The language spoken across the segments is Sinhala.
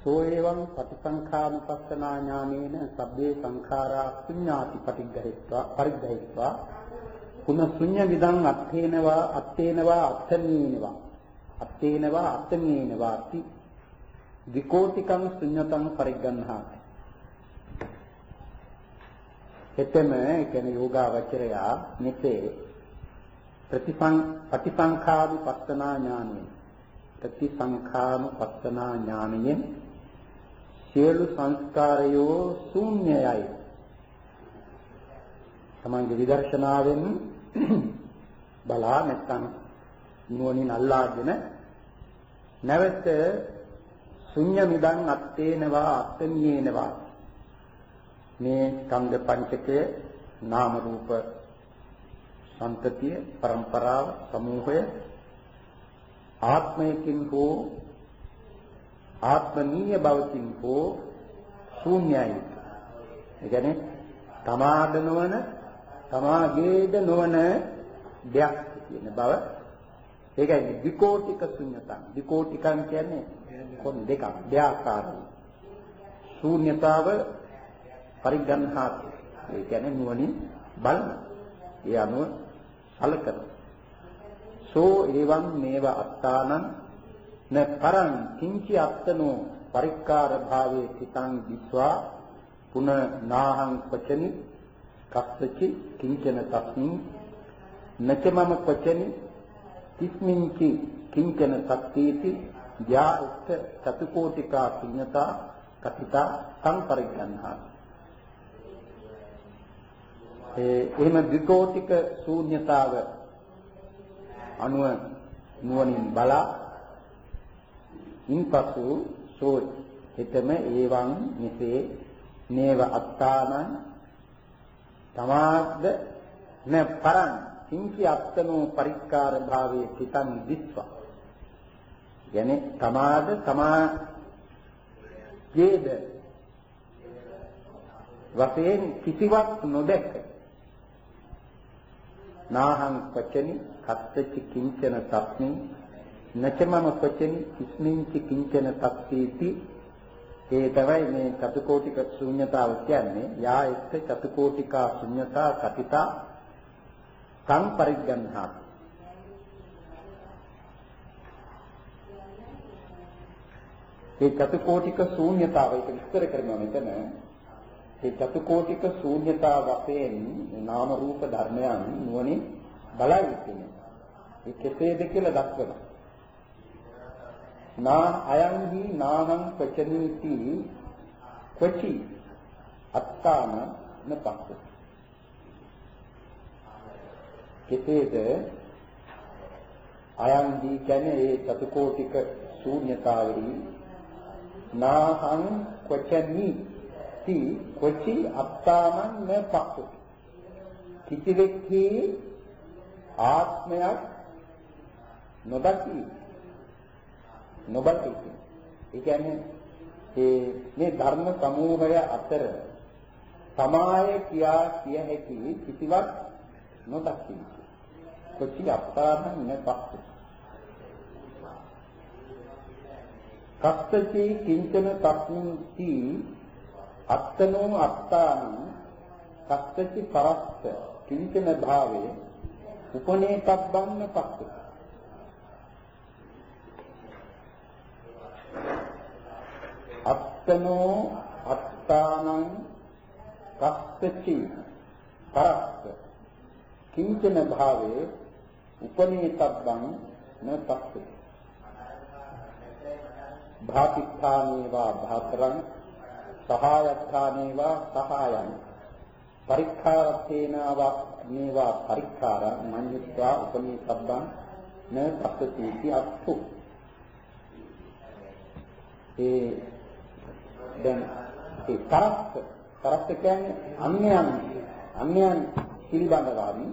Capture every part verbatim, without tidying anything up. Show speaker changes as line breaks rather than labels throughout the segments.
සෝ එවං පටිසංඛානුපස්සනා ඥානේන සබ්බේ සංඛාරා ශුඤ්ඤාති පටිග්ගහිත්වා පරිග්ගහිත්වා පුන ශුඤ්ඤ විදං අත්තේනවා අත්තේනවා අත්තනීනවා අත්තේනවා අත්තනීනවා ති විකෝටිකං ශුඤ්ඤතං පරිග්ගණ්හාති. එතෙම කියන්නේ යෝගාවචරයා මෙසේ ප්‍රතිසං පටිසංඛානුපස්සනා ඥානේන ප්‍රතිසංඛානුපස්සනා ඥානයෙන් සියලු සංස්කාරයෝ ශූන්‍යයයි. තමන්ගේ විදර්ශනාවෙන් බලා නැත්නම් නුවණින් අල්ලාගෙන නැවත ශුන්‍ය මිදං අත්තේනවා අත්තඤ්ඤේනවා මේ ස්කන්ධ පංචකය නාම රූප සම්පතිය පරම්පරාව සමූහය ආත්මයකින් හෝ ආත්මනීය බවකින් හෝ ශූන්‍යයි. ඒ කියන්නේ තමාද නොවන තමාගේද නොවන දෙයක් කියන බව. ඒකයි විකෝටික ශුන්‍යතං. විකෝටිකං කියන්නේ කොන් දෙකක් දෙආකාරයි. ශූන්‍යතාව පරිග්ගණ්හාති. ඒ කියන්නේ නුවණින් බලන. ඒ අනුව සලකන. සෝ එවං මේව අත්තානං න පරං කිංචි අත්තනෝ පරික්කාර භාවේ සිතං විස්වා පුන නාහං පචනි කස්සචි කිංචන තස්මින් නචමම පචනි තිස්මින්චි කිංචන සක්තිති යා උක්ත චතුකෝටිකා ශුඤ්ඤතා කතිතා සං පරිග්ගණ්හා. ඒ එහෙම විකෝටික ශූන්‍යතාව අනුව නුවණින් බලා ඉන්පසු සෝ හිතම ඒවං මෙසේ නේව අත්තානං තමාද න පරං කිංචි අත්තනෝ පරික්කාර භාවයේ සිතං දිස්වා. යන්නේ තමාද තමා ජේද වශයෙන් කිසිවක් නොදැක නාහං පචනි කත්තචි කිංචන තස්මින් නචමම පචනි ඉස්මින්චි කිංචන තස්සීති. ඒ තමයි මේ චතුකෝටික ශූන්‍යතාව කියන්නේ. යා එක්ක චතුකෝටිකා ශූන්‍යතා කතිතා සං පරිග්ගණ්හා. ඒ චතුකෝටික ශූන්‍යතාව එක විස්තර කරනවා මෙතන. ඒ චතුකෝටික ශූන්‍යතා වශයෙන් නාම රූප ධර්මයන් නුවණින් බලයි ඉන්නේ. ඒ කෙසේද කියලා දක්වනවා. නා අයං හි නාමං පචනීති කොචි අත්තාන නපක්ඛ. කෙසේද අයං හි කියන්නේ ඒ චතුකෝටික ශූන්‍යතාවෙහි නාහං කොචනී ති කොචි අත්තානං නපක්ඛ. කිසිවෙක්හි ආත්මයක් නොදකි නොබලයි. ඒ කියන්නේ ඒ මේ ධර්ම සමූහය අතර සමාය කියා කිය හැකි කිසිවක් නොදකි. කොචි අත්තානං නපක්ඛ. කස්සචි කිංචන තස්මින්ති අත්තනෝ අත්තානං කස්සචි පරස්ස කිංචන භාවේ උපනේතබ්බන්න පක්ඛ. අත්තනෝ අත්තානං කස්සචි පරස්ස කිංචන භාවේ උපනේතබ්බං න පක්ඛ. භාතිත්ථානේවා භාතරං සහායත්ථානේවා සහායං පරික්ඛාරත්තේනවා මේවා පරික්ඛාරං මඤ්ඤුත්වා උපනීතබ්බං න පස්සති අත්තු. ඒ දැන් ඒ තරස්ස තරස්ස කියන්නේ අන්‍යයන් අන්‍යයන් පිළිබඳවම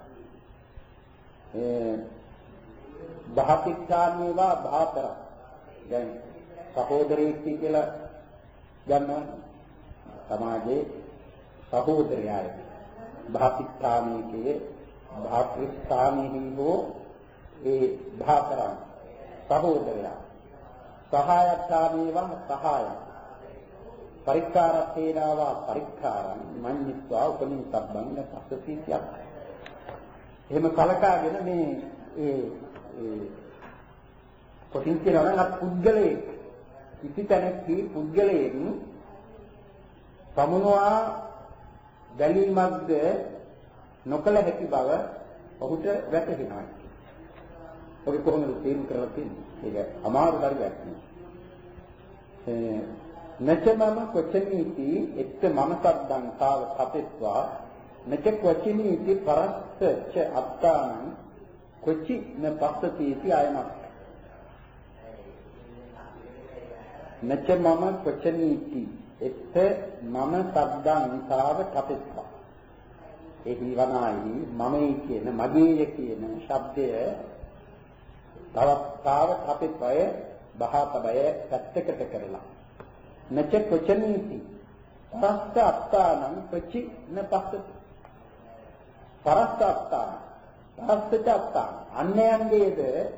ඒ භාතිත්ථානේවා භාතර දැන් සහෝදරයෙක් කියලා ගන්නවා සමාජයේ සහෝදරයයි භාතිත්ථානයේ භාතෘස්ථානෙහි හෝ ඒ භාතරං සහෝදරයා සහායත්තාමේවා සහාය පරික්කාරත්තේනවා පරික්කාරං මඤ්ඤිත්වා උපනිසබ්බං පස්සතියක්. එහෙම කලකාගෙන මේ ඒ ඒ කොටින් කියනවා නම් පුද්ගලයේ කිසි තැනකී පුද්ගලයෙන් සමුනවා බැලීමක්ද නොකල හැකි බව ඔහුට වැටහෙනවා. ඔබ කොහොමද තේරුම් කරලා තියෙන්නේ? ඒක අමාරු කාර්යයක් නෙවෙයි. නචමම කොචනීති එත් මම සද්දං කාව කපෙත්වා නච කොචනීති පරස්ස ච අත්තානං කොචි න පස්සතිති අයමත්. නචමම කොචනීති එත් මම සද්දං කාව කපෙත්වා. ඒ හිවනායි මමයි කියන මගේය කියන ශබ්දය තවතාව කපෙත්වය බහාපබය පැත්තකට කරලා නච කොචනීති පරස්ස අත්තානං කොචි න පස්සති. පරස්ස අත්තාන පරස්ස අත්තාන අන්‍යයන්ගේද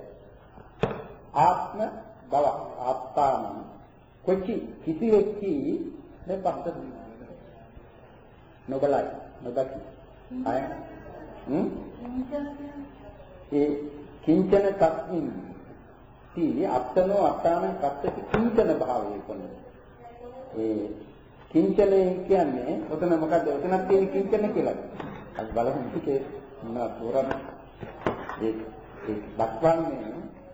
ආත්ම බව අත්තාන කොචි කිසිවෙක්කි න පස්සති නොබලයි නොදකි අය හ්ම් ඒ කිංචන තස්මින් තී අත්තනෝ අත්තාන කත්තති කිංචන භාවයේ කොනේ. ඒ කිංචනේ කියන්නේ ඔතන මොකද්ද? ඔතනක් තියෙන කිංචන කියලා. අපි බලමු මේකේ මොනවා තෝරන ඒ ඒ දක්වන්නේ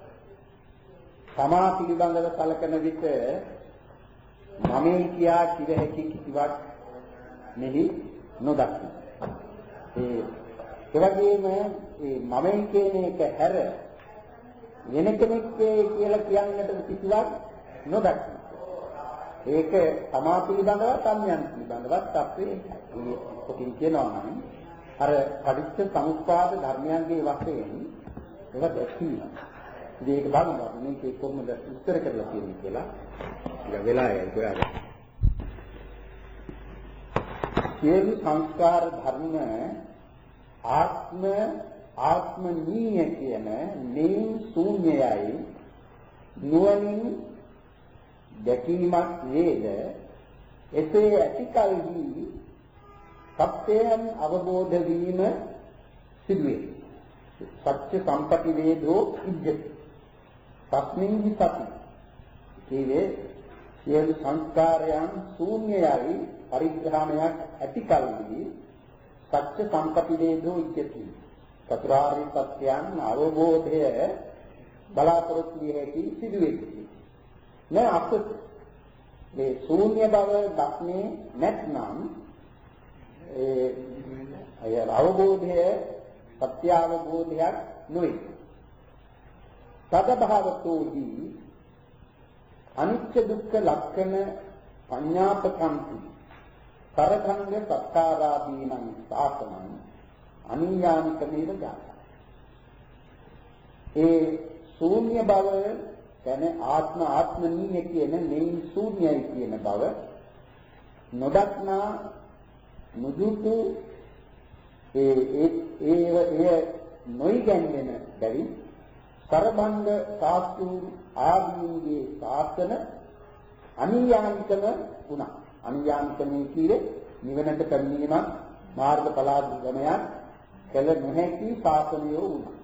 තමා පිළිබඳව කලකන විට මමයි කියා කිව හැකි කිසිවක් මෙහි නොදක්න. ඒ එවැගේම මේ මමයි කියන එක හැර වෙන කෙනෙක් කියලා කියන්නට කිසිවක් නොදක්න. ඒක තමා පිළිබඳව සම්යන් පිළිබඳවත් අපි කොටින් කියනවා නම් අර පටිච්ච සමුප්පාද ධර්මයන්ගේ වශයෙන් ඒවා දැක්වීම. ඉතින් ඒක බලනවා මේකේ කොහොමද උත්තර කරලා තියෙන්නේ කියලා. ටික වෙලාවයි ගොඩාක්. සියලු සංස්කාර ධර්ම ආත්ම ආත්මනීය කියන මේ ශූන්‍යයයි නුවණින් දැකීමක් වේද එසේ ඇතිකල්හි සත්‍යයන් අවබෝධ වීම සිදුවේ. සත්‍ය සම්පති වේදෝ ඉජ්ජති තස්මින් සති කීවේ සියලු සංස්කාරයන් ශූන්‍යයයි පරිග්‍රහණයක් ඇතිකල්හි සත්‍ය සම්පති වේදෝ ඉජ්ජති චතුරාර්ය සත්‍යයන් අවබෝධය බලාපොරොත්තු විය හැකි සිදුවේ. නෑ අපත මේ ශූන්‍ය බව දක්නේ නැත්නම් ඒ අය අවබෝධය සත්‍ය අවබෝධයක් නොවේ. සදභාවතෝහි අනිත්‍ය දුක්ඛ ලක්ෂණ පඤ්ඤාපකම්පි කරඛංග සත්කාරාදීනං සාසනං අනියානිකමේව ජාත. ඒ ශූන්‍ය බව කියන්නේ ආත්ම ආත්මනීය කියන මේ ශූන්‍යයි කියන බව නොදක්නා නුදුතු ඒ ඒ ඒ නොයිගැන්වෙන බැරි සරබංග සාස්තු ආදීන්ගේ ශාසන අනියානිකම වුණා. අනියානිකමේ කියන්නේ නිවනට පැමිණීමක් මාර්ගඵලාභිගමයක් කළ නොහැකි ශාසනයෝ වුණා.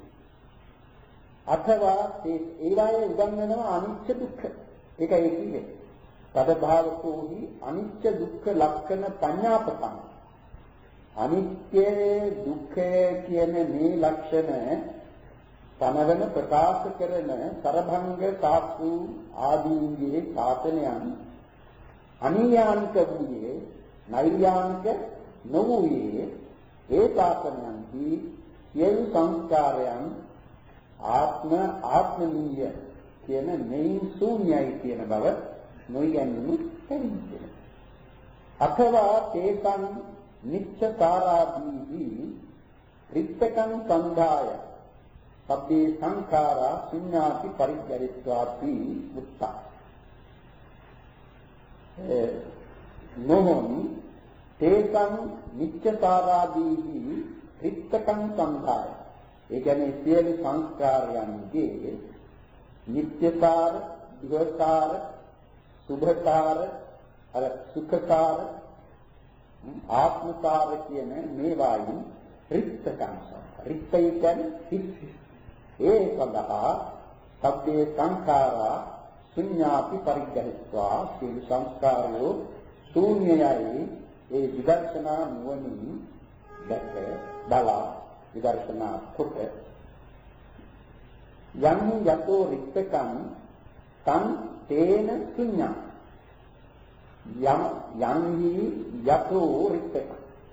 අथवा ඒ ඒවායේ උගන්වනවා අනිත්‍ය දුක්ඛ. ඒකයි කියන්නේ. තදභාවකෝහි අනිත්‍ය දුක්ඛ ලක්ෂණ පඤ්ඤාපකම්. අනිත්‍ය දුක්ඛ කියන මේ ලක්ෂණ සමවන ප්‍රකාශ කරන සරභංග සාස්තු ආදීන්ගේ ශාසනයන් අනියානික වූයේ නෛර්යානික නොවූයේ ඒ ශාසනයන්හි සියලු සංස්කාරයන් ආත්ම ආත්මනීය කියන මේ ශූන්‍යයි කියන බව නොයිගැන්වීම තේරෙන්නේ. අथवा තේසං නිච්ඡතාරාදීහි රිත්තකං සංධාය සබ්බේ සංඛාරා ශුඤ්ඤාති පරිග්ගරිත්වාපි මුත්තා. නොහොන් තේසං නිච්ඡතාරාදීහි රිත්තකං සංධාය. ඒ කියන්නේ සියලු සංස්කාරයන්ගේ නිත්‍යතාව සුභකාර සුභකාර අර සුඛකාර ආත්මකාර කියන මේවායින් රික්තකම් රික්තය කියන්නේ ඒ සඳහා සබ්බේ සංඛාරා ශුඤ්ඤාපි පරිග්‍රහිත්වා සියලු සංස්කාරයෝ ශූන්‍යයයි ඒ විදර්ශනා නුවණින් දැක බලා විදර්ශනා කොට යම් යතෝ රික්තකම් තං තේන ශුඤ්ඤා යම් යම්හි යතෝ රික්තකම්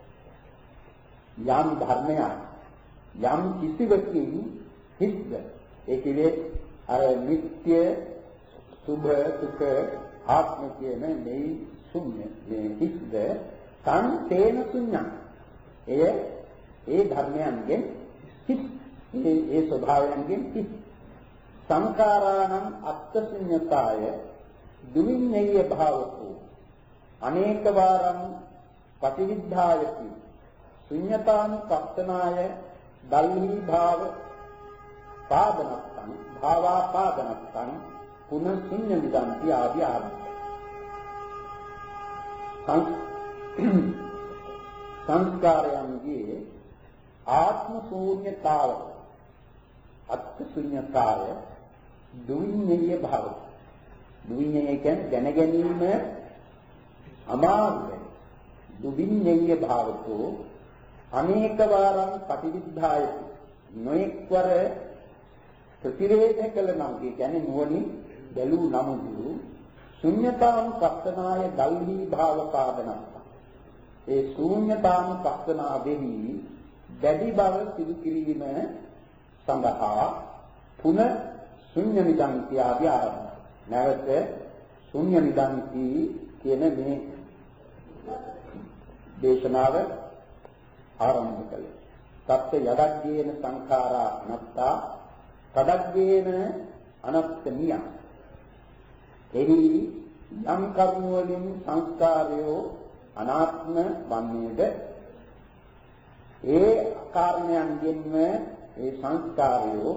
යම් ධර්මයක් යම් කිසිවකින් හිස්ද ඒ කියේ අර නිත්‍ය සුභ සුඛ ආත්ම කියන මේ ශුන්‍ය මේ හිස්ද තං තේන ශුඤ්ඤා එය ඒ ධර්මයන්ගෙන් හිස් ඒ ඒ ස්වභාවයන්ගෙන් හිස් සංඛාරාණං අත්ථ දුවිඤ්ඤය භාවතු අනේක වාරං පටිවිද්ධායති ශුඤ්ඤතාං පත්තනාය දල්හි භාව පාදනත්තං භාවා පාදනත්තං පුන ශුඤ්ඤ විදන්ති ආදී ආරම්භ සංස්කාරයන්ගේ ආත්ම ශූන්‍යතාව අත්ථ ශුන්‍යතාවය දුවිඤ්ඤය භාව දුවිඤ්ඤය කියන්නේ දැන ගැනීම අමාරුයි දුවිඤ්ඤය භාවතෝ අනේක වාරං පටිවිද්ධායති නොඑක්වර ප්‍රතිවේධ කළ නම් කියන්නේ නුවණින් බැලූ නමුදු ශුන්‍යතාං පස්සනාය දල්හි භාව පාදනස්ස ඒ ශූන්‍යතාං පස්සනාවෙහි දැඩි බව සිදු කිරීම සඳහා පුන ශුන්‍ය නිදන්ති ආදී ආරම්භ නැවත ශුන්‍ය නිදන්ති කියන මේ දේශනාව ආරම්භ කළේ තත්ත යදග්ගේන සංඛාරා අනත්තා තදග්ගේන අනත්තනිය එහි යම් කර්ම වලින් සංස්කාරයෝ අනාත්ම වන්නේද ඒ කාරණයන්ගෙන්ම ඒ සංස්කාරයෝ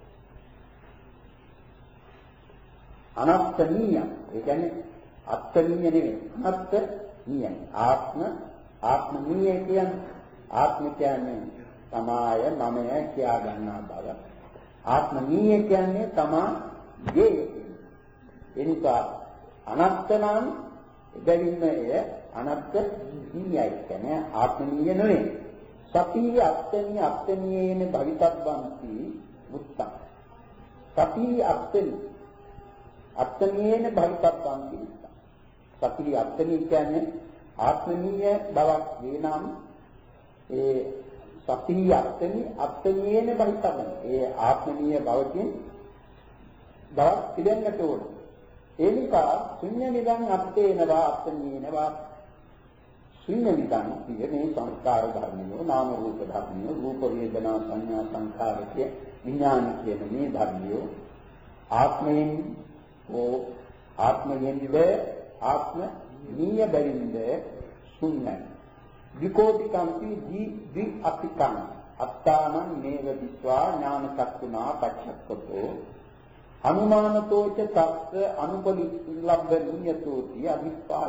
අනත්තනිය ඒ කියන්නේ අත්තනිය නෙවෙයි අනත්තනිය ආත්ම ආත්මනිය කියන්නේ ආත්ම කියන්නේ තමාය මමය කියා ගන්නා බව ආත්මනිය කියන්නේ තමාගේ එනිසා අනත්තනම් එබැවින්ම එය අනත්ත නියයි කියන්නේ ආත්මනිය නෙවෙයි සති අත්තනි අත්තනියේන භවිතබ්බන්ති මුත්තං සති අත්තනි අත්තනියේන භවිතබ්බන්ති සති අත්තනි කියන්නේ ආත්මනිය බවක් වේනම් ඒ සති අත්තනි අත්තනියේන භවිතබ්බන්ති ඒ ආත්මනිය බවකින් බවක් පිළිගන්නට ඕන ඒ නිසා ශුන්‍ය නිදන් අත්තේනවා අත්තනියේනවා ශුන්‍ය නිදන් කියන්නේ සංස්කාර ධර්මියෝ නාම රූප ධර්මියෝ රූප වේදනා සංඥා සංඛාර කිය විඥාන කියන මේ ධර්මියෝ ආත්මයෙන් ඕ ආත්මයෙන්ද ආත්ම නිය බැරින්ද ශුන්‍යයි විකෝටිකම්පි දි දි අපිකං අත්තානං මේව විස්වා ඥාන චක්කුණා පච්චක්කතෝ අනුමානතෝච තස්ස අනුපලිලබ්බ නියතෝති අවිස්පාය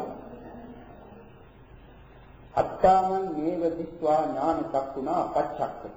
අත්තානං මේව විස්වා ඥාන චක්කුණා පච්චක්කතෝ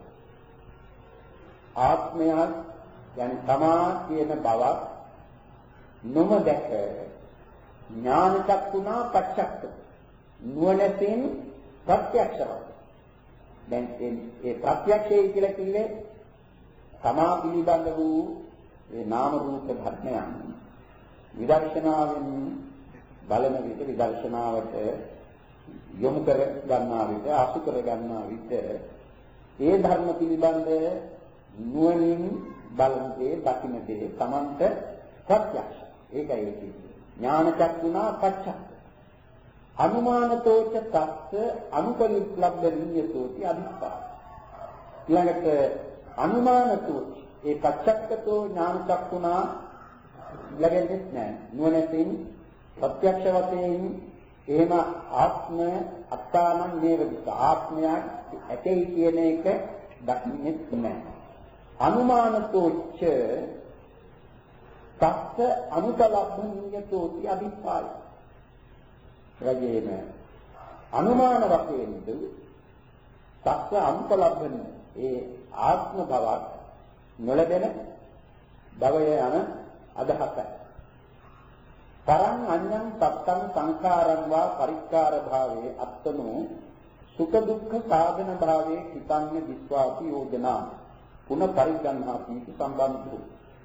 ආත්මය යන තමා කියන බවක් නොම දැක ඥාන චක්කුණා පච්චක්කතෝ නුවණින් ප්‍රත්‍යක්ෂව දැන් ඒ ප්‍රත්‍යක්ෂය කියලා කිව්වේ තමා පිළිබඳ වූ ඒ නාම රූප ධර්මයන් විදර්ශනාවෙන් බලන විට විදර්ශනාවට යොමු කර ගන්නා විට අසු කර ගන්නා විට ඒ ධර්ම පිළිබඳ නුවණින් බලන්නේ දකින්නේ තමන්ට ප්‍රත්‍යක්ෂ ඒකයි ඒ කියන්නේ ඥාන චක්කුණා පච්චක්ක අනුමානතෝච තස්ස අනුපලිප්ලබ්බ නියතෝති අදිස්සා ඊළඟට අනුමානතෝ ඒ පච්චක්කතෝ ඥාන චක්කුණා ලැබෙන්නේ නැහැ නුවණින් ප්‍රත්‍යක්ෂ වශයෙන් එහෙම ආත්ම අත්තානං නේවදිත ආත්මයක් ඇතේ කියන එක දකින්නේ නැහැ අනුමානතෝච්ච තස්ස අනුකලබ්බනියතෝති අභිප්පාය. රජේන අනුමාන වශයෙන්ද තස්ස අනුකලබ්බන ඒ ආත්ම බවක් නොලැබෙන භවය යන අදහසයි. තරං අඤ්ඤං සත්තං සංඛාරං වා පරික්කාර භාවේ අත්තනෝ සුඛ දුක්ඛ සාධන භාවේ හිතන්නේ විස්වාති යෝජනා පුන පරිග්ගණ්හාති සම්බන්ධෝ.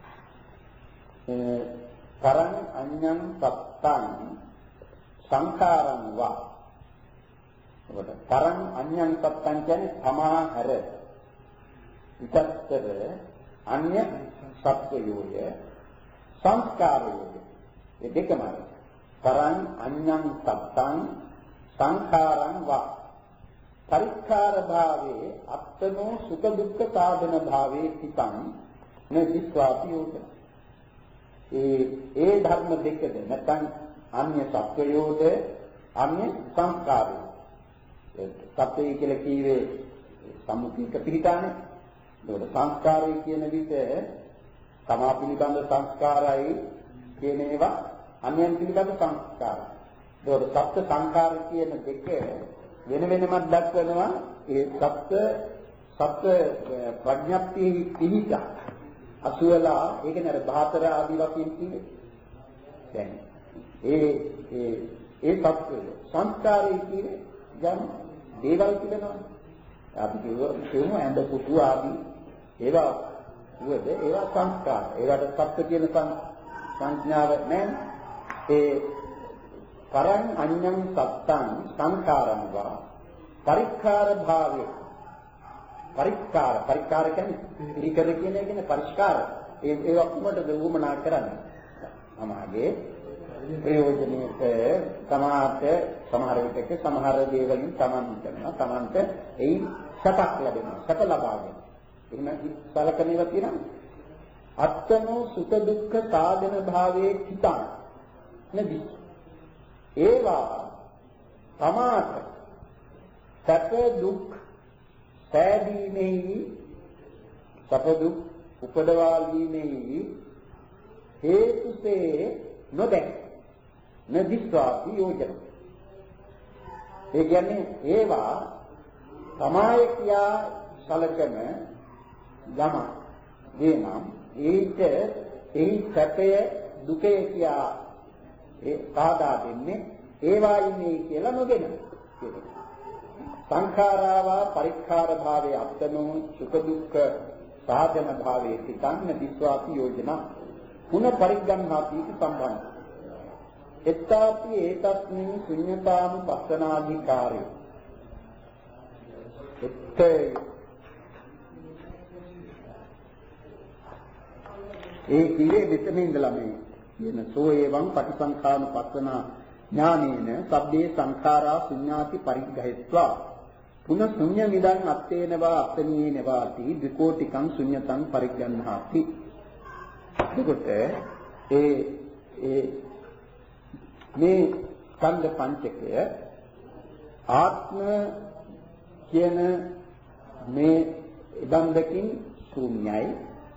තරං අඤ්ඤං සත්තං සංඛාරං වා. ඔබට තරං අඤ්ඤං සත්තං කියන්නේ තමා හැර විතත්තර අන්‍ය සත්වයෝය සංස්කාරයෝය. ඒ දෙකමයි. තරං අඤ්ඤං සත්තං සංඛාරං වා පරික්කාර භාවේ අත්තනෝ සුඛ දුක්ඛ සාධන භාවේ හිතං නිදිස්වාති යෝජන. ඒ ඒ ධර්ම දෙකද නැත්නම් අන්‍ය සත්වයෝද අන්‍ය සංස්කාරයෝ. සත්‍යය කියලා කීවේ සම්මුතික පිළිකානේ. ඒකට සංස්කාරය කියන විට තමා පිළිබඳ සංස්කාරයි කියන ඒවා අන්‍යයන් පිළිබඳ සංස්කාරයි. ඒකට සත්‍ය සංකාර කියන දෙක වෙන වෙනමත් දක්වනවා. ඒ සත්‍ය සත්‍ය ප්‍රඥප්තිය පිහිට අසුවලා ඒ කියන්නේ අර බාතර ආදී වශයෙන් කියන්නේ. දැන් ඒ ඒ ඒ සත්‍ය සංස්කාරය කියන්නේ යම් දේවල් තිබෙනවා. අපි කියමු ඇඳ පුතු ආදී ඒවා වුවද ඒවා සංස්කාර. ඒවට සත්‍ය කියන සංඥාව නැහැ. ඒ පරං අඤ්ඤං සත්තං සංඛාරං වා පරික්කාර භාවේ පරික්කාර පරික්කාර කියන්නේ පිළිකර කියන එක නේ පරිස්කාර. ඒ ඒවා කොහොමද වුමනා කරන්නේ? සමාගේ ප්‍රයෝජනෙට සමාහත සමහර විටක සමහර දේවලින් තමන් කරනවා. තමන්ට එයි සපක් ලැබෙනවා. සප ලබාගෙන. එහෙනම් සලකනේවා තියෙනවා. අත්තනෝ සුඛ දුක්ඛ සාධන භාවයේ හිතං නදී. ඒවා තමාට සැප දුක් සෑදීමෙහි සැප දුක් උපදවා ගැනීමෙහි හේතුසේ නොදැක නදිස්වාති යෝජන. ඒ කියන්නේ ඒවා තමයි කියා සලකන යම දේනම් ඊට එහි සැපය දුකේ කියා ඒ සාදා දෙන්නේ ඒවායිනේ කියලා නොගෙන කියනවා. සංඛාරාවා පරික්ඛාර භාවයේ අත්තනෝ සුඛ දුක්ඛ සාධන භාවයේ සිතන්න විස්වාති යෝජනා පුන පරිග්ගණ්හාති සම්බන්ධ. එත්තාපි ඒතස්මින් ශුඤ්ඤතාම පස්සනාධිකාරය. එත්තේ ඒ කියේ මෙතන ඉඳලා මේ කියන සෝ එවං පටිසංඛානුපස්සන ඥානේන සබ්බේ සංඛාරා ශුඤ්ඤාති පරිග්ගහෙත්වා පුන ශුඤ්ඤ මිදං අත්තේනවා අත්තනීනවාති ද්විකෝටිකං ශුඤ්ඤතං පරිග්ගණ්හාති. එතකොට ඒ ඒ මේ ස්කන්ධ පංචකය ආත්ම කියන මේ ඉබන්දකින් ශූන්‍යයි.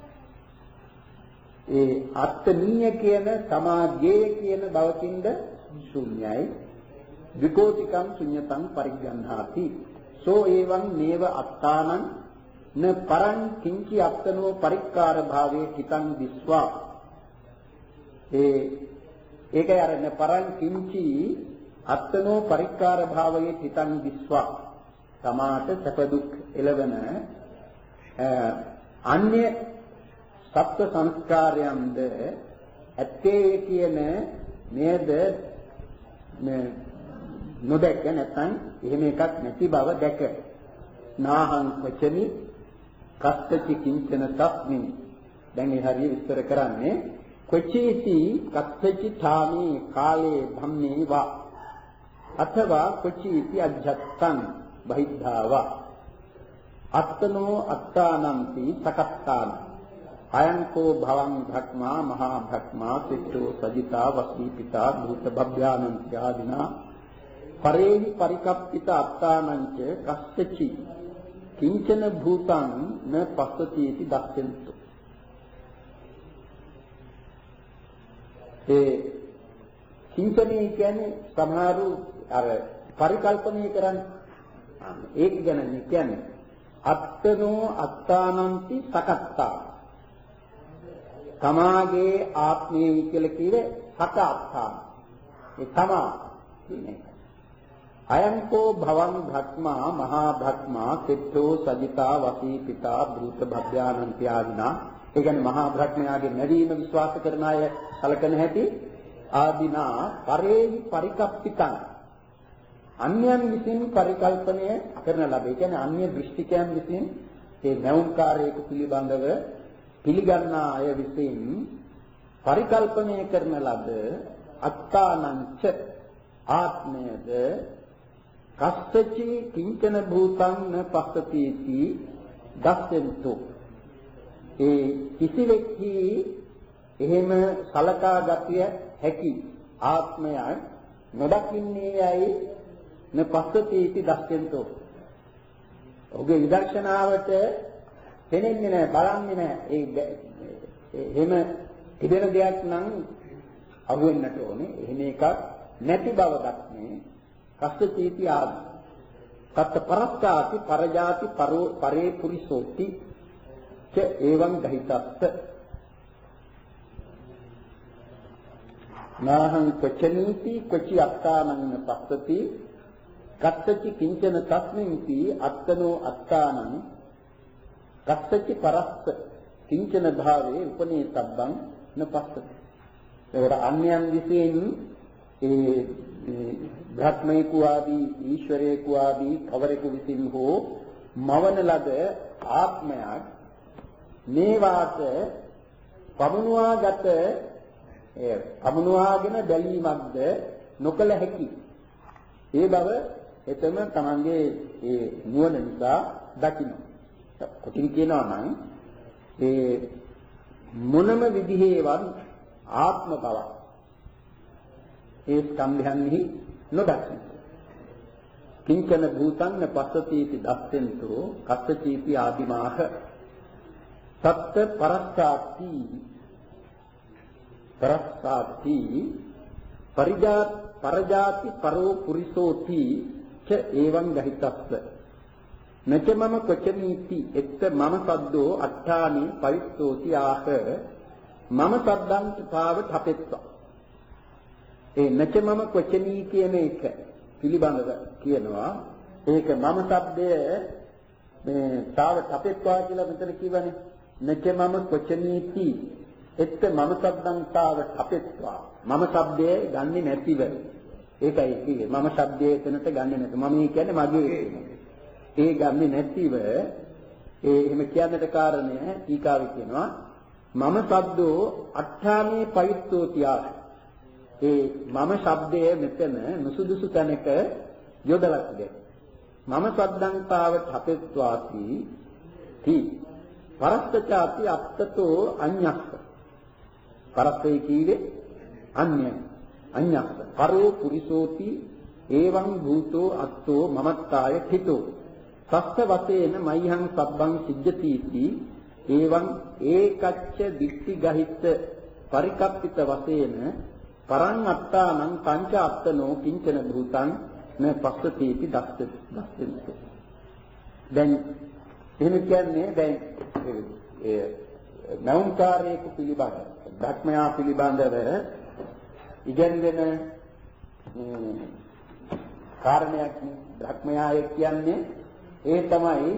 ඒ අත්තනීය කියන සමාධියේ කියන බවකින්ද ශූන්‍යයි. විකෝටිකං ශුඤ්ඤතං පරිග්ගණ්හාති. සෝ එවං නේව අත්තානං න පරං කිංචි අත්තනෝ පරික්කාර භාවේ හිතං විස්වා. ඒ ඒකයි අර න පරං කිංචි අත්තනෝ පරික්කාර භාවයේ හිතං විස්වා. තමාට සැප දුක් එළවෙන අන්‍ය සත්ත්ව සංස්කාරයන්ද ඇත්තේ කියන නේද නොදැක නැත්නම් එහෙම එකක් නැති බව දැක නාහං වචනි කස්සචි කිංචන තස්මින්. දැන් මේ හරිය විස්තර කරන්නේ කොචීති කස්සචි ථාමේ කාලේ ධම්මේ වා අथवा කොචීති අජ්ජත්තං බහිද්ධාවා අත්තනෝ අත්තානන්ති සකත්තාන අයංකෝ භවං භක්මා මහා භක්මා සිට්ඨෝ සජිතා වසීපිතා භූත භව්‍යානන්ති ආදිනා පරේහි පරිකප්පිත අත්තානංච කස්සචි කිංචන භූතං න පස්සති इति දක්ඛෙන්තු. ඒ චින්තනය කියන්නේ සමහරු අර පරිකල්පනය කරන්නේ. ඒක ගැන කියන්නේ අත්තනෝ අත්තානන්ති සකත්තා. තමාගේ ආත්මය කියලා කියේ සක අත්තාන. ඒ තමා කියන්නේ. අයංකෝ භවං භක්මා මහා භක්මා සිට්ඨෝ සජිතා වසී පිතා භූත භව්‍යානන්ති ආදිනා. ඒ කියන්නේ මහා භක්මයාගේ නැවීම විශ්වාස කරන අය සලකන හැටි ආදිනා පරේහි පරිකප්පිතං. අන්‍යයන් විසින් පරිකල්පනය කරන ලබේ. ඒ කියන්නේ අන්‍ය දෘෂ්ටිකයන් විසින් ඒ නැවුම්කාරයෙකු පිළිබඳව පිළිගන්නා අය විසින් පරිකල්පනය කරන ලද අත්තානංච ආත්මයද කස්සචි කිංචන භූතං න පස්සතිති දස්සෙන්තු. ඒ කිසිවෙක්හි එහෙම සලකා ගතිය හැකි ආත්මය නොදකින්නේ යයි න පස්සතිති දස්සෙන්තු. ඔහුගේ විදර්ශනාවට පෙනෙන්නේ නැහැ, බලන්නේ නැහැ. ඒ එහෙම තිබෙන දෙයක් නම් අහුවෙන්නට ඕනේ. එහෙම එකක් නැති බව දක්නේ කස්සචීති ආදි. තත් පරස්තාති පරජාති පරෝ පරේ පුරිසෝති ච එවං දහිතස්ස. නාහං කචනීති කචි අත්තානං පස්සති කස්සචි කිංචන තස්මින්ති අත්තනෝ අත්තානං කස්සචි පරස්ස කිංචන භාවේ උපනේතබ්බං න පස්සති. ඒකට අන්‍යයන් විසින් ඒ බ්‍රහ්මේකු ආදී ඊශ්වරේකු ආදී කවරෙකු විසින් හෝ මවන ලද ආත්මයක් මේ වාත පමුණුවාගත ඒ පමුණුවාගෙන බැලීමක්ද නොකල හැකි. ඒ බව එතම තමන්ගේ ඒ නුවණ නිසා දකින්න. කොටින් කියනවා නම් ඒ මොනම විදිහේවත් ආත්ම බව ඒ ස්කන්ධයන්හි නොදක්න. කිංචන භූතං පස්සතිති දස්සෙන්තෝ කස්සචීති ආදිමාහ සත්ත පරස්සාති පරස්සාති පරිජාත පරජාති පරෝ පුරිසෝති ච එවං ගහිතස්ස. නච මම කොචනීති එත්ත මම සද්දෝ අට්ඨානි පවිත්තෝති ආහ මම සද්දං පාව තපෙත්වා. ඒ නච මම කොචනී කියන එක පිළිබඳව කියනවා. ඒක මම શબ્දය මේ තාව තපෙත්වා කියලා මෙතන කියවනේ. නච මම කොචනීති එත්ත මම සද්දං තාව තපෙත්වා. මම શબ્දය ගන්නෙ නැතිව. ඒකයි කියේ මම શબ્දය එතනට ගන්නෙ නැත. මම කියන්නේ මගේ ඒ ගන්නෙ නැතිව ඒ එහෙම කියන්නට කාරණය ඊකාවේ කියනවා මම සද්දෝ අට්ඨානේ පවිත්තෝති ආහ. ඒ මම શબ્දය මෙතන නුසුදුසු තැනක යොදලා තිබේ. මම සද්දංතාව තපෙත්වාති තී පරස්තචාති අත්තතෝ අඤ්ඤස්ස. පරස්තේ කීවේ අඤ්ඤ අඤ්ඤස්ස. පරෝ පුරිසෝති එවං භූතෝ අත්තෝ මමත්තාය හිතෝ. සස්ස වශයෙන් මයිහං සබ්බං සිජ්ජතිති එවං ඒකච්ච දික්ටි ගහිත පරිකප්පිත වශයෙන් පරං අත්තානං පංච අත්තනෝ කිංචන භූතං න පස්සතිති දස්ස දස්සෙන්තු. දැන් එහෙම කියන්නේ දැන් ඒ නෞන්කාරයක පිළිබඳ ධර්මයා පිළිබඳව ඉගෙනගෙන කාරණයක් ධර්මයා කියන්නේ ඒ තමයි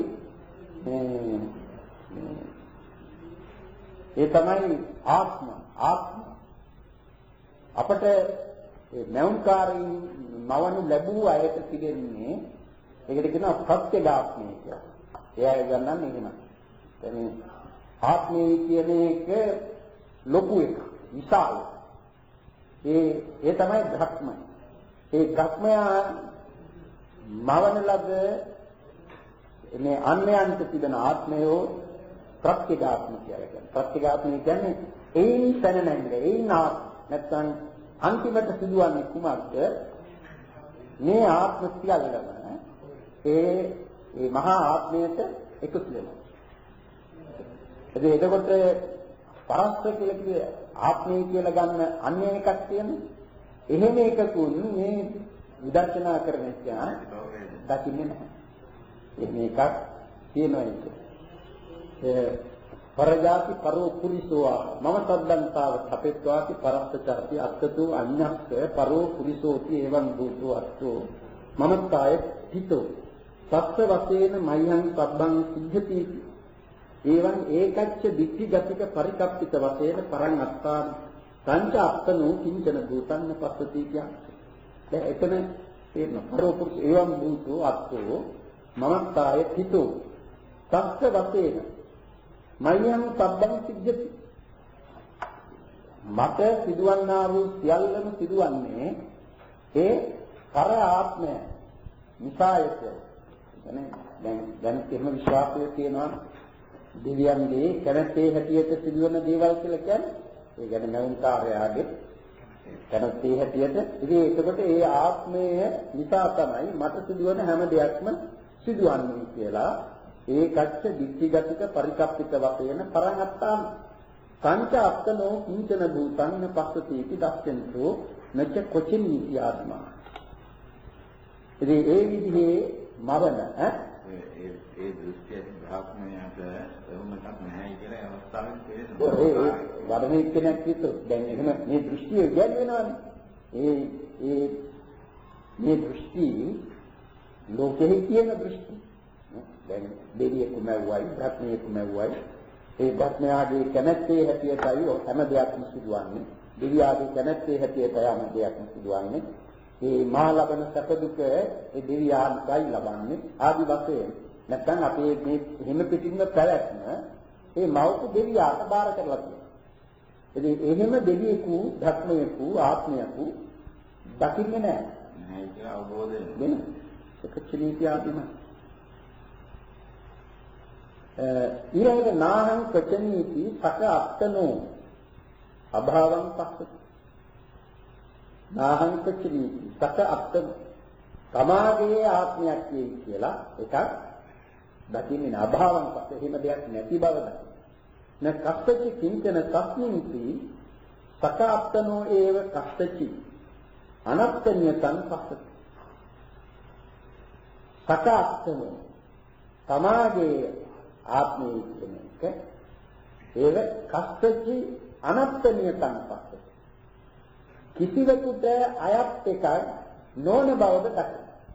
ඒ තමයි ආත්ම ආත්ම අපට නැවුම්කාරී මවනු ලැබූ අයට තිබෙන්නේ ඒකට කියනවා ප්‍රත්‍යගාත්මය කියලා. එයා ගන්නන්නේ එහෙම. දැන් ආත්මය කියන එක ලොකු එකක්, විශාල. ඒ ඒ තමයි ධර්මය. ඒ ධර්මය මවන ලද මේ අන්‍යයන්ට තිබෙන ආත්මයෝ ප්‍රත්‍යගාත්ම කියලා කියනවා. ප්‍රත්‍යගාත්මය කියන්නේ ඒන් තන නැන්නේ ඒන් නැත්නම් අන්තිමට සිදුවන්නේ කුමක්ද? මේ ආත්ම සියල්ලම ඒ ඒ මහා ආත්මයට එකතු වෙනවා. එතකොට පරස්ත කියලා කියේ ආත්මය කියලා ගන්න අන්‍ය එකක් තියෙනවා. එහෙම එකකුන් මේ විදර්ශනා කරන ඥාන දකින්නේ නැහැ. එහෙම එකක් තියෙනවා ඒක. ඒ පරජාති පරෝ පුරිසෝ මම සද්දන්තාව තපෙත්වාති පරස්සචාති අත්තතු අඤ්ඤස්ස පරෝ පුරිසෝති එවං භූතෝ අත්තෝ මමත්තාය හිතෝ සත්‍ය වශයෙන් මයං සබ්බං සිද්ධති එවං ඒකච්ච දික්ටි ගතික පරිකප්පිත වශයෙන් පරං අත්තාන සංච අත්තනෝ කිංචන භූතං පස්සති කියන්නේ. දැන් එතන තේරෙන පරෝ පුරිස එවං භූතෝ අත්තෝ මමත්තාය හිතෝ සත්‍ය වශයෙන් මයං සබ්බං සිද්ධති මත සිදුවන්නා වූ සියල්ලම සිදුවන්නේ ඒ කර ආත්මය නිසායක. يعني දැන් දැන් එහෙම විශ්වාසය තියෙනවා දෙවියන්ගේ කැමැත්තේ හැටියට සිදුවන දේවල් කියලා කියන්නේ. ඒ කියන්නේ නවුන්කාරයාගේ කැමැත්තේ හැටියට ඉතින් ඒකට ඒ ආත්මය නිසා තමයි මට සිදුවන හැම දෙයක්ම සිදුවන්නේ කියලා. ඒකච්ච දික්ඛිගතික පරිකප්පිත වශයෙන් පරණත්තාම සංච අත්තනෝ කිංචන භූතං පස්සතිති දස්සෙන්තෝ නච කොචින් නිති ආත්මා. ඉතින් ඒ විදිහේ මවන ඈ
ඒ ඒ දෘෂ්ටියෙන් භාග්මයට වුණක් නැහැ කියලා අවස්ථාවෙන් තේරෙනවා.
ඒ වඩමේ කෙනෙක් කිව්වොත් දැන් එහෙම මේ දෘෂ්ටිය ගැන වෙනවානේ. ඒ ඒ මේ දෘෂ්ටි ලෝකෙහි කියන දෘෂ්ටි. දැන් දෙවියෙකු මැව්වයි භක්තියෙකු මැව්වයි ඒ භක්තියාගේ කැමැත්තේ හැටියටයි හැම දෙයක්ම සිදුවන්නේ. දෙවියාගේ කැමැත්තේ හැටියටයි හැම දෙයක්ම සිදුවන්නේ. මේ මා ලබන සැප දුක ඒ දෙවියාන්ටයි ලබන්නේ ආදි වශයෙන්. නැත්නම් අපේ මේ හිම පිටින්ම පැවැත්ම ඒ මෞතු දෙවියාට බාර කරලා තියෙනවා. ඉතින් එහෙම දෙවියෙකු භක්තියෙකු ආත්මයෙකු දකින්නේ නැහැ.
නැහැ කියලා අවබෝධය
වෙන එක චිනීතියාදීම ඊළඟට නාහං කචනීති සක අත්තනෝ අභාවං පස්සති. නාහං කචනීති සක අත්තන තමාගේ ආත්මයක් කියලා එකක් දකින්නේ නැහැ. අභාවං පස්සේ එහෙම දෙයක් නැති බව දකින්න. න කස්සචි කිංචන තස්මින්ති සක අත්තනෝ ඒව කස්සචි අනත්තඤ්ඤතං පස්සති. සක අත්තනෝ තමාගේ ආත්මය කියන එක ඒව කස්සචි අනත්තනියතං පස්සති. කිසිවෙකුට අයත් එකක් නොවන බවද දකින්න.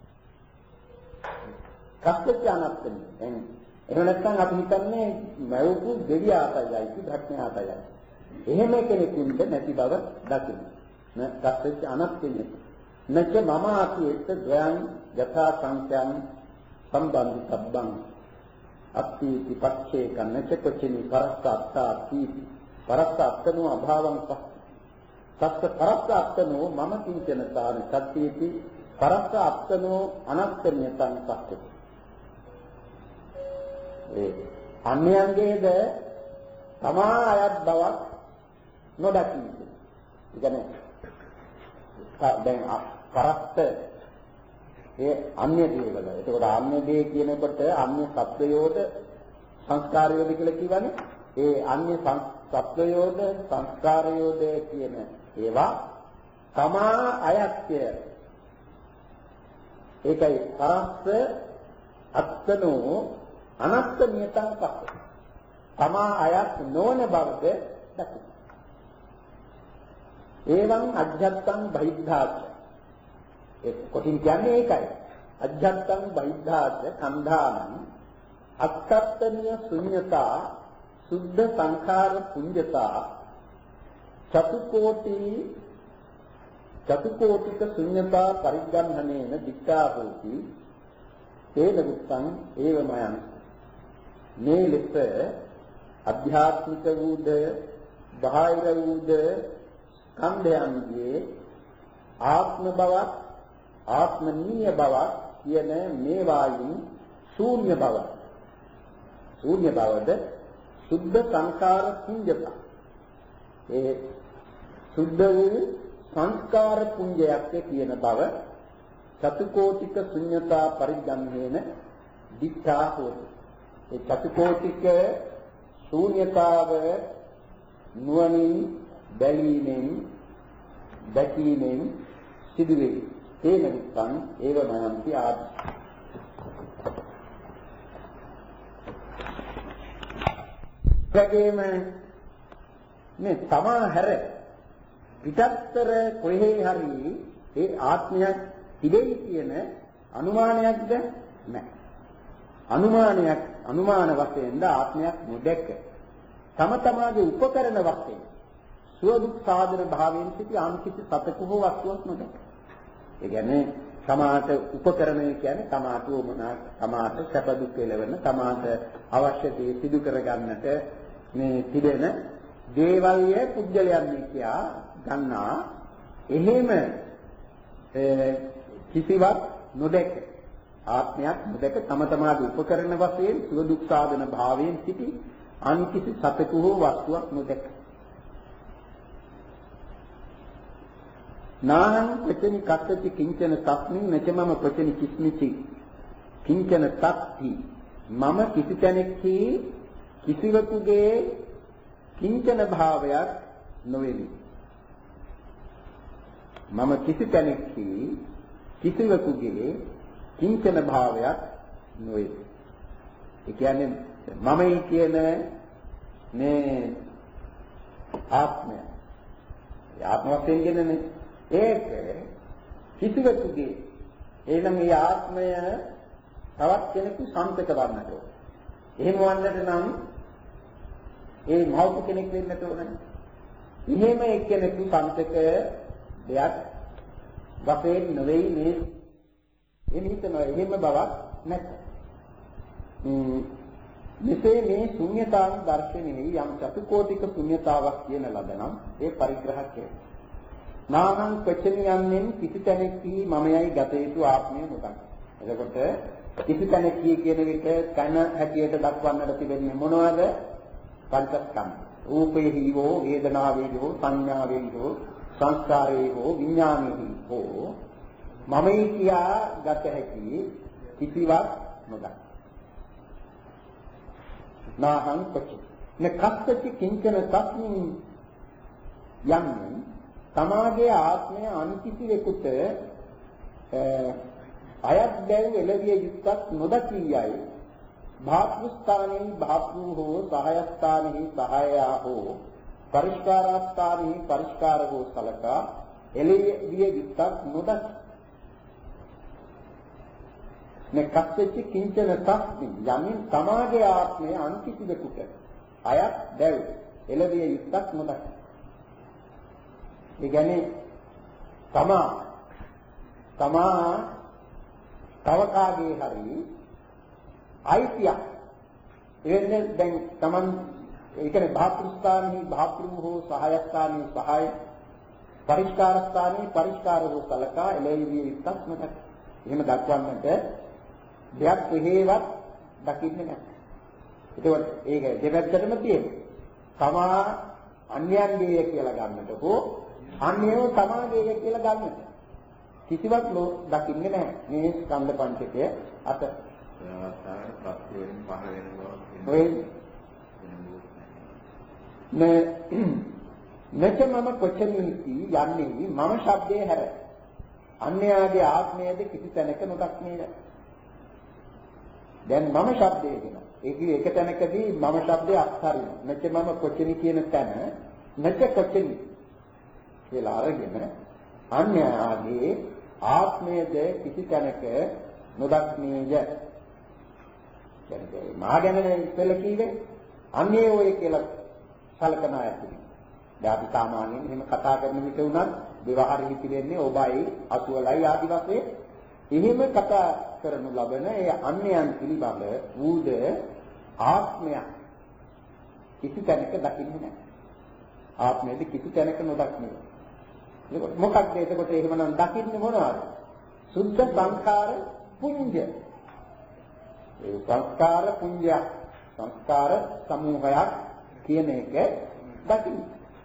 කස්සචි අනත්තනිය. එහෙනම් එහෙම නැත්නම් අපි හිතන්නේ මෞතු දෙවියාටයි භක්තියාටයි. එහෙම කෙනෙකුට නැති බව දකින්න. න කස්සචි අනත්තනිය. නච මම ආපියෙත් ද්වයං යථා සංඛ්‍යං සම්බන්ධිතබ්බං අත්ති විපක්ෂේ කන්නච කොචිනි පරස්සත්තාති පරස්සත්තනෝ අභාවං පස්ස පරස්සත්තනෝ මම කිංචනතාන සත්‍යීති පරස්සත්තනෝ අනත්තඤ්ඤතං පස්සති. ඒ අන්‍යයන්ගේද තමා අයත් බවක් නොදකින්න. ඒ කියන්නේ දැන් පරස්ත ඒ අන්‍ය දේවල. ඒකට අන්‍ය දේ කියනකොට අන්‍ය සත්වයෝද සංස්කාරයෝද කියලා කියවනේ. ඒ අන්‍ය සත්වයෝද සංස්කාරයෝද කියන ඒවා තමා අයත්ය. ඒකයි පරස්ස අත්තනෝ අනත්ත නියතං පස්ස. තමා අයත් නොවන බවද දකින්න. එවං අජ්ජත්තං බහිද්ධාච ඒ කොටින් කියන්නේ ඒකයි. අජ්ජත්තං බහිද්ධාච කන්ධානං අත්තත්තනිය ශුන්‍යතා සුද්ධ සංඛාර පුඤ්ජතා චතුකෝටි චතුකෝටික ශුන්‍යතා පරිග්ගණනේන දික්ඛා හෝති තේන වුත්තං ඒවමයන්. මේ ලෙස අධ්‍යාත්මික වූද බාහිර වූද ස්කන්ධයන්ගේ ආත්ම බවක් ආත්මනීය බවක් කියන මේවායින් ශූන්‍ය බව ශූන්‍ය බවද සුද්ධ සංඛාර පුඤ්ජතා ඒ සුද්ධ වූ සංස්කාර පුඤ්ජයක් කියන බව චතුකෝටික ශුන්‍යතා පරිග්ගණනේන දික්ඛා හෝති. ඒ චතුකෝටික ශූන්‍යතාව නුවණින් බැලීමෙන් දැකීමෙන් සිදුවේ. තේන විස්සං ඒව මනන්ති ආදි. ඒකේම මේ තමා හැර පිටත්තර කොහේ හරි ඒ ආත්මයක් තිබෙයි කියන අනුමානයක්ද නැහැ. අනුමානයක් අනුමාන වශයෙන් ආත්මයක් නොදැක තම තමාගේ උපකරණ වශයෙන් සුවදුක් සාධන භාවයෙන් සිටි අන්කිත සතක හෝ වස්තුවක් නොදැක. ඒ කියන්නේ තමාට උපකරණය කියන්නේ තමාට උමනා තමාට සැප දුක් කෙලවෙන තමාට අවශ්‍ය දේ සිදු කරගන්නට මේ තිබෙන දේවල්ය පුද්ගලයන් කියා ගන්නා එහෙම කිසිවක් නොදැක ආත්මයක් නොදැක තම තමාගේ උපකරණ වශයෙන් සුව දුක් සාධන භාවයෙන් සිටි අන් කිසි සතෙකු හෝ වස්තුවක් නොදැක. නාහං පචනි කත්තති කිංචන තස්මින් නචමම පචනි කිස්මිචි කිංචන තත්ති මම කිසි තැනෙකි කිසිවෙකුගේ කිංචන භාවයක් නොවේවි. මම කිසි තැනෙකි කිසිවෙකුගේ කිංචන භාවයක් නොවේවි. ඒ කියන්නේ මමයි කියන මේ ආත්මය. ආත්ම වශයෙන් කියන්නේ ඒක කිසිවෙකුගේ එනම් මේ ආත්මය තවත් කෙනෙකු සම්පත වන්නට ඕන. එහෙම වන්නට නම් ඒ මෞඛ කෙනෙක් වෙන්නට ඕනේ. එහෙම එක්කෙනෙකු සම්පතක දෙයක් වශයෙන් නෙවෙයි මේ එහෙම හිතනවා එහෙම බවක් නැත. මෙසේ මේ ශුන්‍යතාව දර්ශනයේ යම් චතුකෝටික ශුන්‍යතාවක් කියන ලදනම් ඒ පරිග්‍රහකය. නානං පචනියන්ෙන් කිසි තැනෙකි මමයයි ගත යුතු ආත්මය මොකක්ද? එතකොට කිසි තැනෙකි කියන විට කන හැටියට දක්වන්නට තිබෙන්නේ මොනවද? පංචස්කන්ධ. රූපේහි හෝ වේදනාවේහි හෝ සංඥාවේහි හෝ සංස්කාරේහි හෝ විඥානේහි හෝ මමයි කියා ගත හැකි කිසිවක් නොදක්. නාහං පචි නකස්සති කිංචන තස්මින් යන්නේ තමාගේ ආත්මය අනිකිසිවෙකුට අයත් බැව් එළවිය යුක්තක් නොදකියයි භාප්‍රස්ථානෙහි භාප්‍රු හෝ සහයස්ථානෙහි සහායා හෝ පරිස්කාරස්ථානෙහි පරිස්කාර හෝ සලකා එළවිය යුක්තක් නොදකි. නකස්සති කිංචන තස්මින් යන්නේ තමාගේ ආත්මය අනිකිසිවෙකුට අයත් බැව් එළවිය යුක්තක් නොදකි. ඒ කියන්නේ තමා තමා තව කාගේ හරි අයිතියක් එන්නේ දැන් තමන් ඒ කියන්නේ භාප්‍රස්ථානෙහි භාප්‍රු හෝ සහයස්ථානෙහි සහාය පරිස්කාරස්ථානෙහි පරිස්කාර හෝ සලකා එළෙවිය යුක්තක් නොදකි. එහෙම දක්වන්නට දෙයක් හේවත් දකින්නේ නැහැ. ඒකවත් ඒක දෙපැත්තටම තියෙනවා. තමා අන්‍යයන්ගේ කියලා ගන්නට හෝ අන්‍යව තමාගේ කියලා ගන්නට කිසිවක් ලෝ දකින්නේ නැහැ මේ ස්කන්ධ පංචකය අත. මේ මෙතනම කොච්චරීති යන්නේ මම ශබ්දයේ හැර අන්‍යයාගේ ආත්මයේද කිසි තැනක නොදක්න්නේ නැහැ. දැන් මම ශබ්දයේ කියන ඒක එක තැනකදී මම ශබ්දයේ අත්හරින මෙච්ච මම කොච්චරි කියන තැන මෙච්ච කොච්චරි කියලා අරගෙන අන්‍යයාගේ ආත්මයේද කිසි තැනක නොදක්න්නේය. කියන්නේ මා ගැන ඉතල කීවේ අන්නේ ඔය කියලා සලකන අය තිබෙනවා. දැන් අපි සාමාන්‍යයෙන් එහෙම කතා කරන විට උනත් ව්‍යවහාරෙහි තිබෙන්නේ ඔබයි අසුවලයි ආදි වශයෙන් එහෙම කතා කරනු ලබන ඒ අන්‍යයන් පිළිබඳ වූද ආත්මයක් කිසි තැනක දකින්නේ නැහැ. ආත්මයේද කිසි තැනක නොදක්න්නේ. මොකක්ද එතකොට එහෙමනම් දකින්නේ මොනවද? සුද්ධ සංඛාර පුඤ්ජ. ඒ සංස්කාර පුඤ්ජ සංස්කාර සමූහයක් කියන එක දකින්න.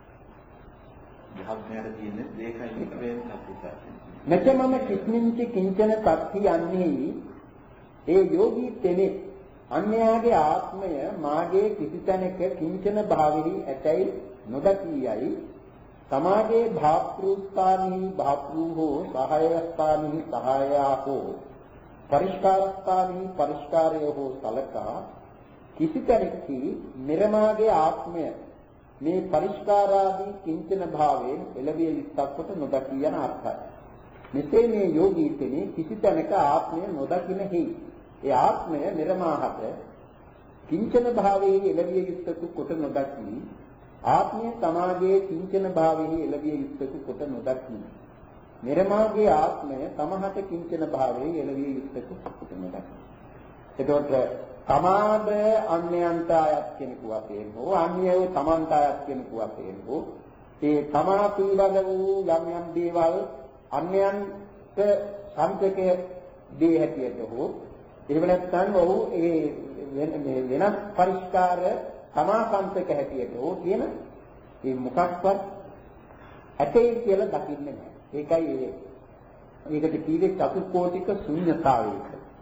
ධර්මයට තියෙන දෙකයි වෙනස් අපිට.
මෙතනම කිස්මින්ච කිංචන තත්ති යන්නේ ඒ යෝගී තෙනේ අන්‍යයාගේ ආත්මය මාගේ කිසි තැනක කිංචන භාවෙහි ඇතැයි නොදකියයි තමාගේ භාතෘස්ථානෙහි භාතෘහෝ සහායස්ථානෙහි සහායාහෝ පරිස්කාරස්ථානෙහි පරිස්කාරයෝ සලකා කිසි තැනකි නිර්මාගේ ආත්මය මේ පරිස්කාරාදී කිංචන භාවයෙන් එළවිය යුක්තක් කොට නොදකී යන අර්ථයි. මෙසේ මේ යෝගීතෙනි කිසි තැනක ආත්මය නොදකින හේයි. ඒ ආත්මය නිර්මාහත කිංචන භාවයේ එළවිය යුක්තක කොට නොදකී ආත්මය තමාගේ කිංචන භාවයේ එළවිය යුක්තක කොට නොදකී. නිර්මාගේ ආත්මය තමහට කිංචන භාවයේ එළවිය යුක්තක කොට නොදකී. එතකොට තමාද අන්‍යයන්ට අයත් කෙනෙකු වශයෙන් හෝ අන්‍යයෝ තමන්ට අයත් කෙනෙකු වශයෙන් හෝ ඒ තමා පිළිබඳ වූ යම් යම් දේවල් අන්‍යයන්ට සංකේතයේ දී හැටියට හෝ එහෙම නැත්නම් ඔහු ඒ වෙනස් පරිස්කාර තමා සංකේතක හැටියට හෝ කියන මේ මොකක්වත් ඇතේ කියලා දකින්නේ නැහැ. ඒකයි ඒ ඒකට කීවේ චතුක්කෝටික ශුන්‍යතාවය.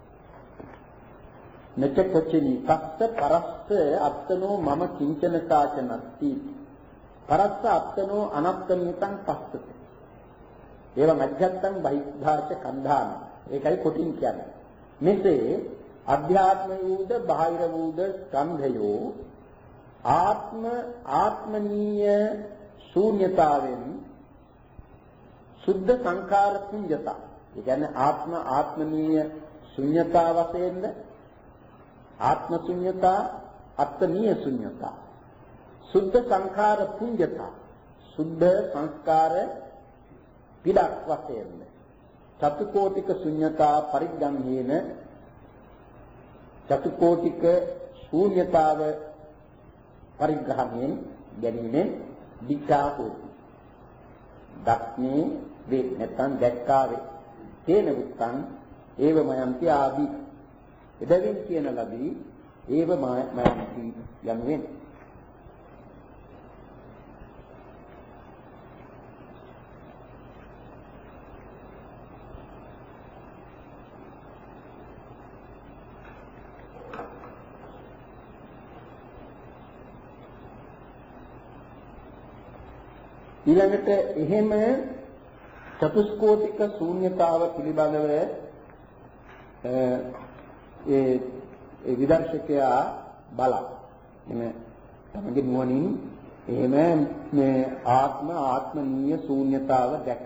නචකචනි කස්ස පරස්ස අත්තනෝ මම කිංචනකාච නත්ති පරස්ස අත්තනෝ අනත්තනියතං පස්සත ඒවං අධ්‍යත්තං බහිද්ධාච කන්ධාන. ඒකයි කොටින් කියන්නේ. මෙසේ අධ්‍යාත්ම වූද බාහිර වූද ස්කන්ධයෝ ආත්ම ආත්මනීය ශූන්‍යතාවෙන් සුද්ධ සංඛාර ශුන්‍යතා. ඒ කියන්නේ ආත්ම ආත්මනීය ශුන්‍යතා වශයෙන්ද ආත්ම ශුන්‍යතා අත්මීය ශුන්‍යතා සුද්ධ සංඛාර පුඤ්ජතා සුද්ධ සංස්කාර පිටක් වශයෙන් චතුකෝටික ශුන්‍යතා පරිග්ගම්හේන චතුකෝටික ශූන්‍යතාව පරිග්‍රහණයෙන් ගැනීමෙන් දික්ඛා හෝති. දක්නේ වේ නැත්නම් දැක්කාවේ තේන උත්තං ඒව මයන්ති ආදී එදවින් කියන ලදී ඒව මයන්ති යනුවෙන් ඊළඟට එහෙම චතුස්කෝටික ශූන්‍යතාව පිළිබඳව ඒ ඒ විදර්ශකයා බලා එමෙ තමගේ නුවණින් එහෙම මේ ආත්ම ආත්මනීය ශූන්‍යතාව දැක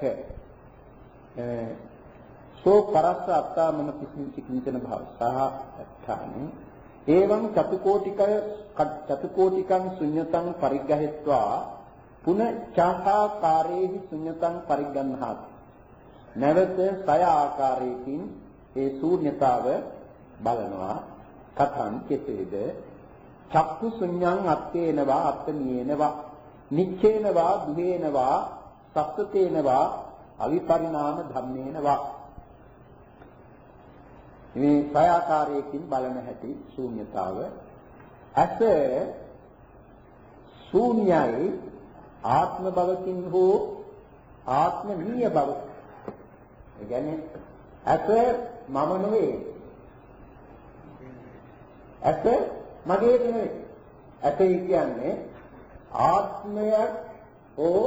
සෝ පරස්ස අත්තා මම කිසිංච කිංචන භව සහ අත්තානි එවං චතුකෝටිකය චතුකෝටිකං ශුන්‍යතං පරිග්‍රහෙත්වා පුන චාකාකාරේහි ශුන්‍යතං පරිග්ගන්හාති. නැවත සය ආකාරයකින් ඒ ශූන්‍යතාව බලනවා. කතං කෙසේද චක්කු ශුන්‍යං අත්තේනවා අත්තනියේනවා නිච්චේනවා දුහේනවා සත්‍යතේනවා අවිපරිණාම ධම්මේනවා. මේ සය ආකාරයකින් බලන හැටි ශූන්‍යතාව ඇස ශූන්‍යයි ආත්ම භවකින් හෝ ආත්මීය භව. ඒ කියන්නේ ඇස මම නෙවෙයි. ඇස මගේ නෙවෙයි. ඇසයි කියන්නේ ආත්මයක් හෝ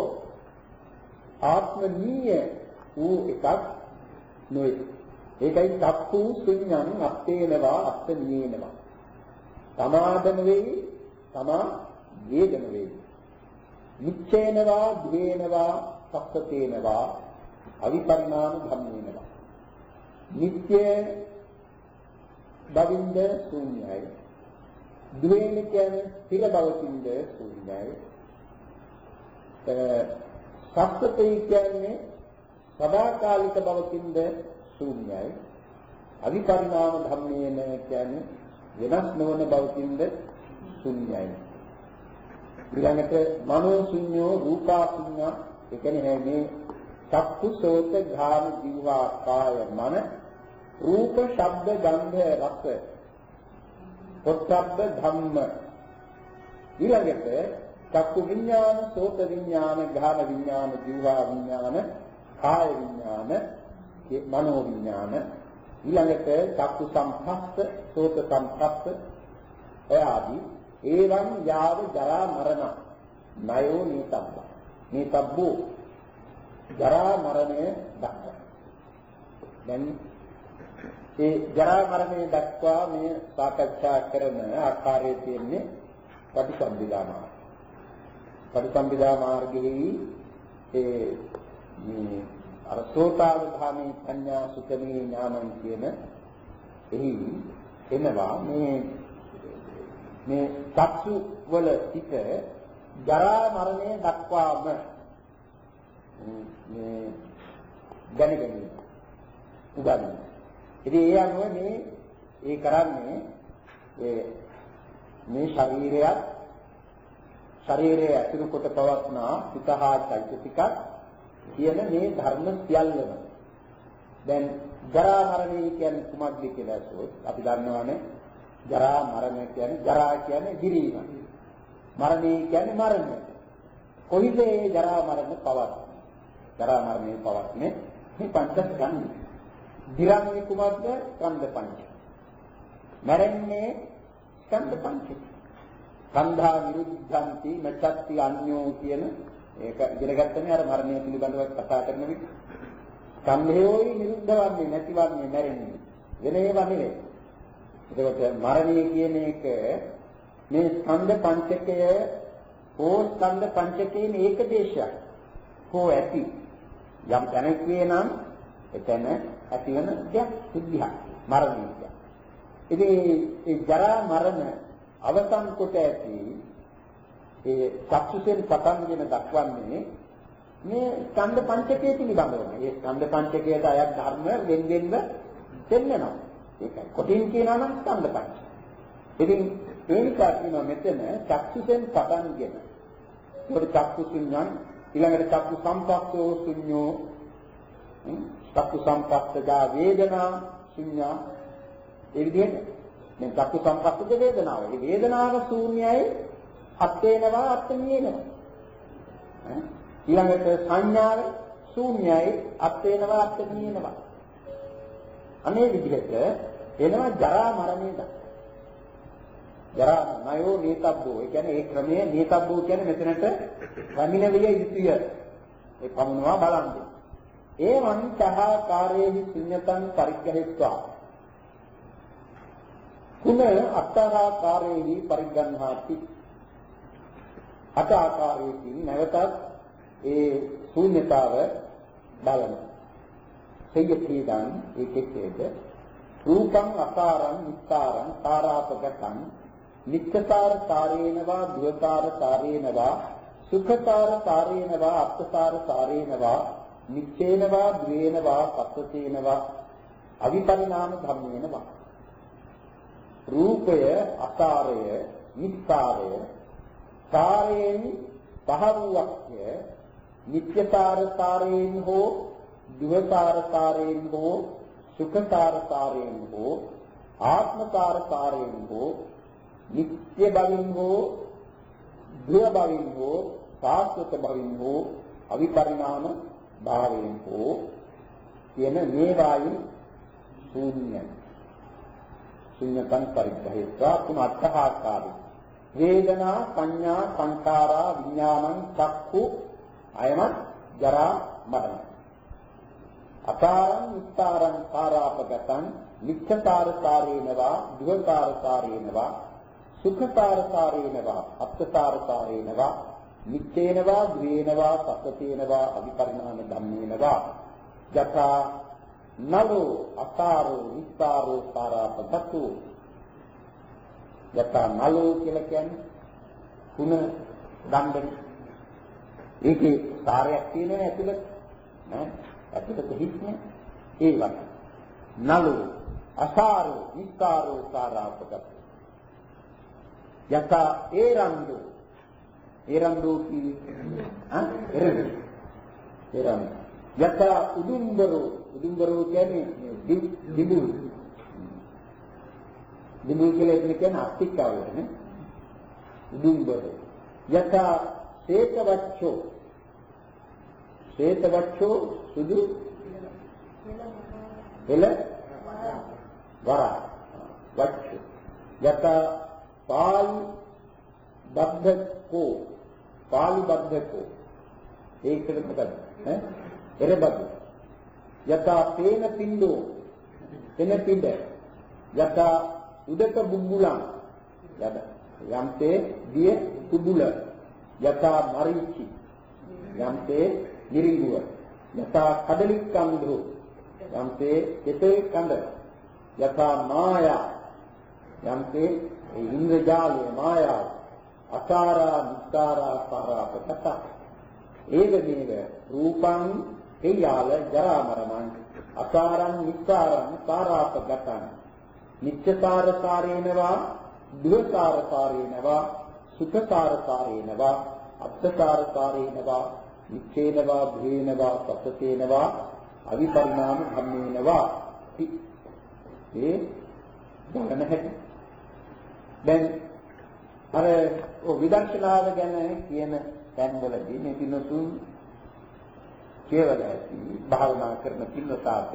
ආත්මීය වූ එකක් නෙවෙයි. ඒකයි චක්කු ශුන්‍යං අත්තේනවා අත්තනීයනවා. තමාද නෙවෙයි තමා වේද නෙවෙයි. නිච්චේනවා ද්වේනවා සක්කතේනවා අවිපරිණාම ධම්මේනවා. නිත්‍ය බවින්ද ශූන්‍යයි. ද්වේන කියන්නේ ස්ථිර බවකින්ද ශූන්‍යයි. සක්කතේ කියන්නේ සදාකාලික බවකින්ද ශූන්‍යයි. අවිපරිණාම ධම්මේන කියන්නේ වෙනස් නොවන බවකින්ද ශූන්‍යයි. ඊළඟට මනෝ ශුන්‍යෝ රූපා ශුන්‍ය. ඒ කියන්නේ මේ චක්කු සෝත ඝාන ජීවා කාය මන රූප ශබ්ද ගන්ධ රස පොට්ටබ්බ ධම්ම. ඊළඟට චක්කු විඥාන සෝත විඥාන ඝාන විඥාන ජීවා විඥාන කාය විඥාන මනෝ විඥාන. ඊළඟට චක්කු සංපස්ස සෝත සංපස්ස එයාදී ඒවං යාව ජරා මරණ නයෝ නීතබ්බ. මේ තබ්බෝ ජරා මරණය දක්වා. දැන් ඒ ජරා මරණය දක්වා මේ සාකච්ඡා කරන ආකාරයේ තියෙන්නේ පටිසම්භිදා මාර්ගය. පටිසම්භිදා මාර්ගයේ ඒ මේ අර සෝතාවධාමී පඤ්ඤා සුතමේ ඥානං කියන එහි එනවා මේ මේ චක්සු වල සිට ජරා මරණය දක්වාම මේ දැනගැනීම උගන්වනවා. ඉතින් ඒ අනුව මේ ඒ කරන්නේ ඒ මේ ශරීරයත් ශරීරයේ ඇතුළු කොට පවත්නා සිතහා චෛතසිකක් කියන මේ ධර්ම සියල්ලම දැන් ජරා මරණය කියන්නේ කුමක්ද කියලා අසුවොත් අපි දන්නවානේ ජරා මරණය කියන්නේ ජරා කියන්නේ දිරීම මරණය කියන්නේ මරණය කොයිද මේ ජරා මරණ පවත්න්නේ ජරා මරණය පවත්න්නේ මේ පංචස්කන්ධය දිරන්නේ කුමක්ද ස්කන්ධ පංච මරන්නේ ස්කන්ධ පංච කන්ධා විරුද්ධන්ති නචත්ති අඤ්ඤෝ කියන ඒක ඉගෙන ගත්තනේ අර මරණය පිළිබඳව කතා කරන විට සම්මේයෝයි නිරුද්ධ වන්නේ නැතිවන්නේ මැරෙන්නේ වෙන ඒවා නෙවෙයි. ඒකට මරණය කියන එක මේ ස්කන්ධ පංචකය හෝ ස්කන්ධ පංචකයේ ඒක දේශයක්. හෝ ඇති යම් තැනක වේනම් එතන ඇති වෙන දෙයක් සිද්ධියක් මරණය කියන්නේ. ඉතින් ඒ ජරා මරණ අවසන් කොට ඇති ඒ චක්සුසෙන් පටන්ගෙන දක්වන්නේ මේ ස්කන්ධ පංචකයේ පිළිබඳව. මේ ස්කන්ධ පංචකයට අයත් ධර්ම වෙන වෙනම දෙන්නවා. ඒකයි කොටින් කියනවා නම් ස්කන්ධ පංච. ඉතින් ඒ නිසා කියනවා මෙතන චක්සුසෙන් පටන්ගෙන ඒකට චක්සු ශුන්‍යං ඊළඟට චක්සු සම්පස්සෝ ශුන්‍යෝ චක්සු සම්පස්සජා වේදනා ශුන්‍යා ඒ විදිහට මේ චක්සු සම්පස්සජ වේදනාව. මේ වේදනාව ශූන්‍යයි අත්ේනවා අත්මියේනවා. ඊළඟට සංඥාව ශූන්‍යයි අත්ේනවා අත්මියේනවා. අනේ විදිහට එනවා ජරා මරණය දක්වා. ජරා මයෝ නීතබ්බෝ. ඒ කියන්නේ ඒ ක්‍රමයේ නීතබ්බෝ කියන්නේ මෙතනට රමිනවිය යුතුය. ඒ පමුණවා බලන්නේ. ඒවං චහාකාරේහි ශුන්‍යතං පරිග්‍රහිත්වා. කුණ අත්තාකාරේහි පරිග්‍රහණාති. අට ආකාරයකින් නැවතත් ඒ ශූන්‍යතාව බලනවා. සෙය්‍යතිදන් ඒකෙකේද රූපං අකාරං නිස්සාරං තාරාපගතං නිත්‍යතාර තාරේනවා දුවතාර තාරේනවා සුඛතාර තාරේනවා අත්තාර තාරේනවා නිච්චේනවා ද්වේනවා පස්සතේනවා අවිපරිණාම ධම්මේනවා. රූපය අකාරය නිස්සාරය තාරයෙන් පහරුවක්ය නිත්‍යතාර තාරයෙන් හෝ දුවතාර තාරයෙන් හෝ සුඛතාර තාරයෙන් හෝ ආත්මතාර තාරයෙන් හෝ නිත්‍ය බවින් හෝ දුව බවින් හෝ සාස්වත බවින් හෝ අවිපරිණාම භාවයෙන් හෝ කියන මේ වායු ශූන්‍යයි. ශූන්‍යතං පරිග්‍රහේත්වා කුණ අට්ඨාකාරයි. වේදනා සංඥා සංකාරා විඥානං චක්ඛු අයමත් ජරා මරණ. අකාරං නිස්සාරං කාරාපගතං නිච්ඡතාර සාරේනවා දුවතාර සාරේනවා සුඛතාර සාරේනවා අත්තාර සාරේනවා නිච්චේනවා ද්වේනවා සසතේනවා අවිපරිණාම ධම්මේනවා යථා නලෝ අකාරෝ නිස්සාරෝ කාරාපගතු. යථා නලෝ කියලා කියන්නේ කුණ දණ්ඩන. ඒකේ සාරයක් තියෙනවනේ ඇතුළත ඈ ඇතුළත හිස්නේ ඒ වගේ නලෝ අසාරෝ නිස්සාරෝ කාරාපගතු. යථා ඒරන්දු ඒරන්දු කියන්නේ ආ එරෙන්න ඒරන්දු. යථා උදුම්බරෝ උදුම්බරෝ කියන්නේ දිඹුල් දිඹුල් කියලා කියන්නේ අත්තිකාවනේ උදුම්බරෝ. යථා සේතවච්ඡෝ සේතවච්ඡෝ සුදු එල වර වච්ඡෝ. යථා පාලි බද්ධකෝ පාලි බද්ධකෝ ඒකට මොකද ඈ එරබදු යතා තේන පින්ඩෝ තෙන පින්ඩ යතා උදක බුබුලං යද යම්තේ දිය කුබුල යතා මරිචි යම්තේ නිරිඟුව යතා කඩලික්කන්දෝ යම්තේ කෙතේ කඳ යතා මායා යම්තේ ඉන්ද්‍රජාලය මායාව අසාරා නිස්සාරා පාරාපත ඒව මේව රූපං හේයාල ජරා මරණං අසාරං නිස්සාරං පාරාපගතං නිච්ඡසාර සාරේනවා දුහසාර සාරේනවා සුඛසාර සාරේනවා අත්ථසාර සාරේනවා නිච්ඡේනවා භේනවා සත්‍යේනවා අවිපරිණාම ධම්මේනවා ඒ ගණන හැටි දැන් අර ඔය විදර්ශනාව ගැන කියන තැන්වලදී මේ පින්නතුන් කියවලා ඇති භාවනා කරන පින්නතාට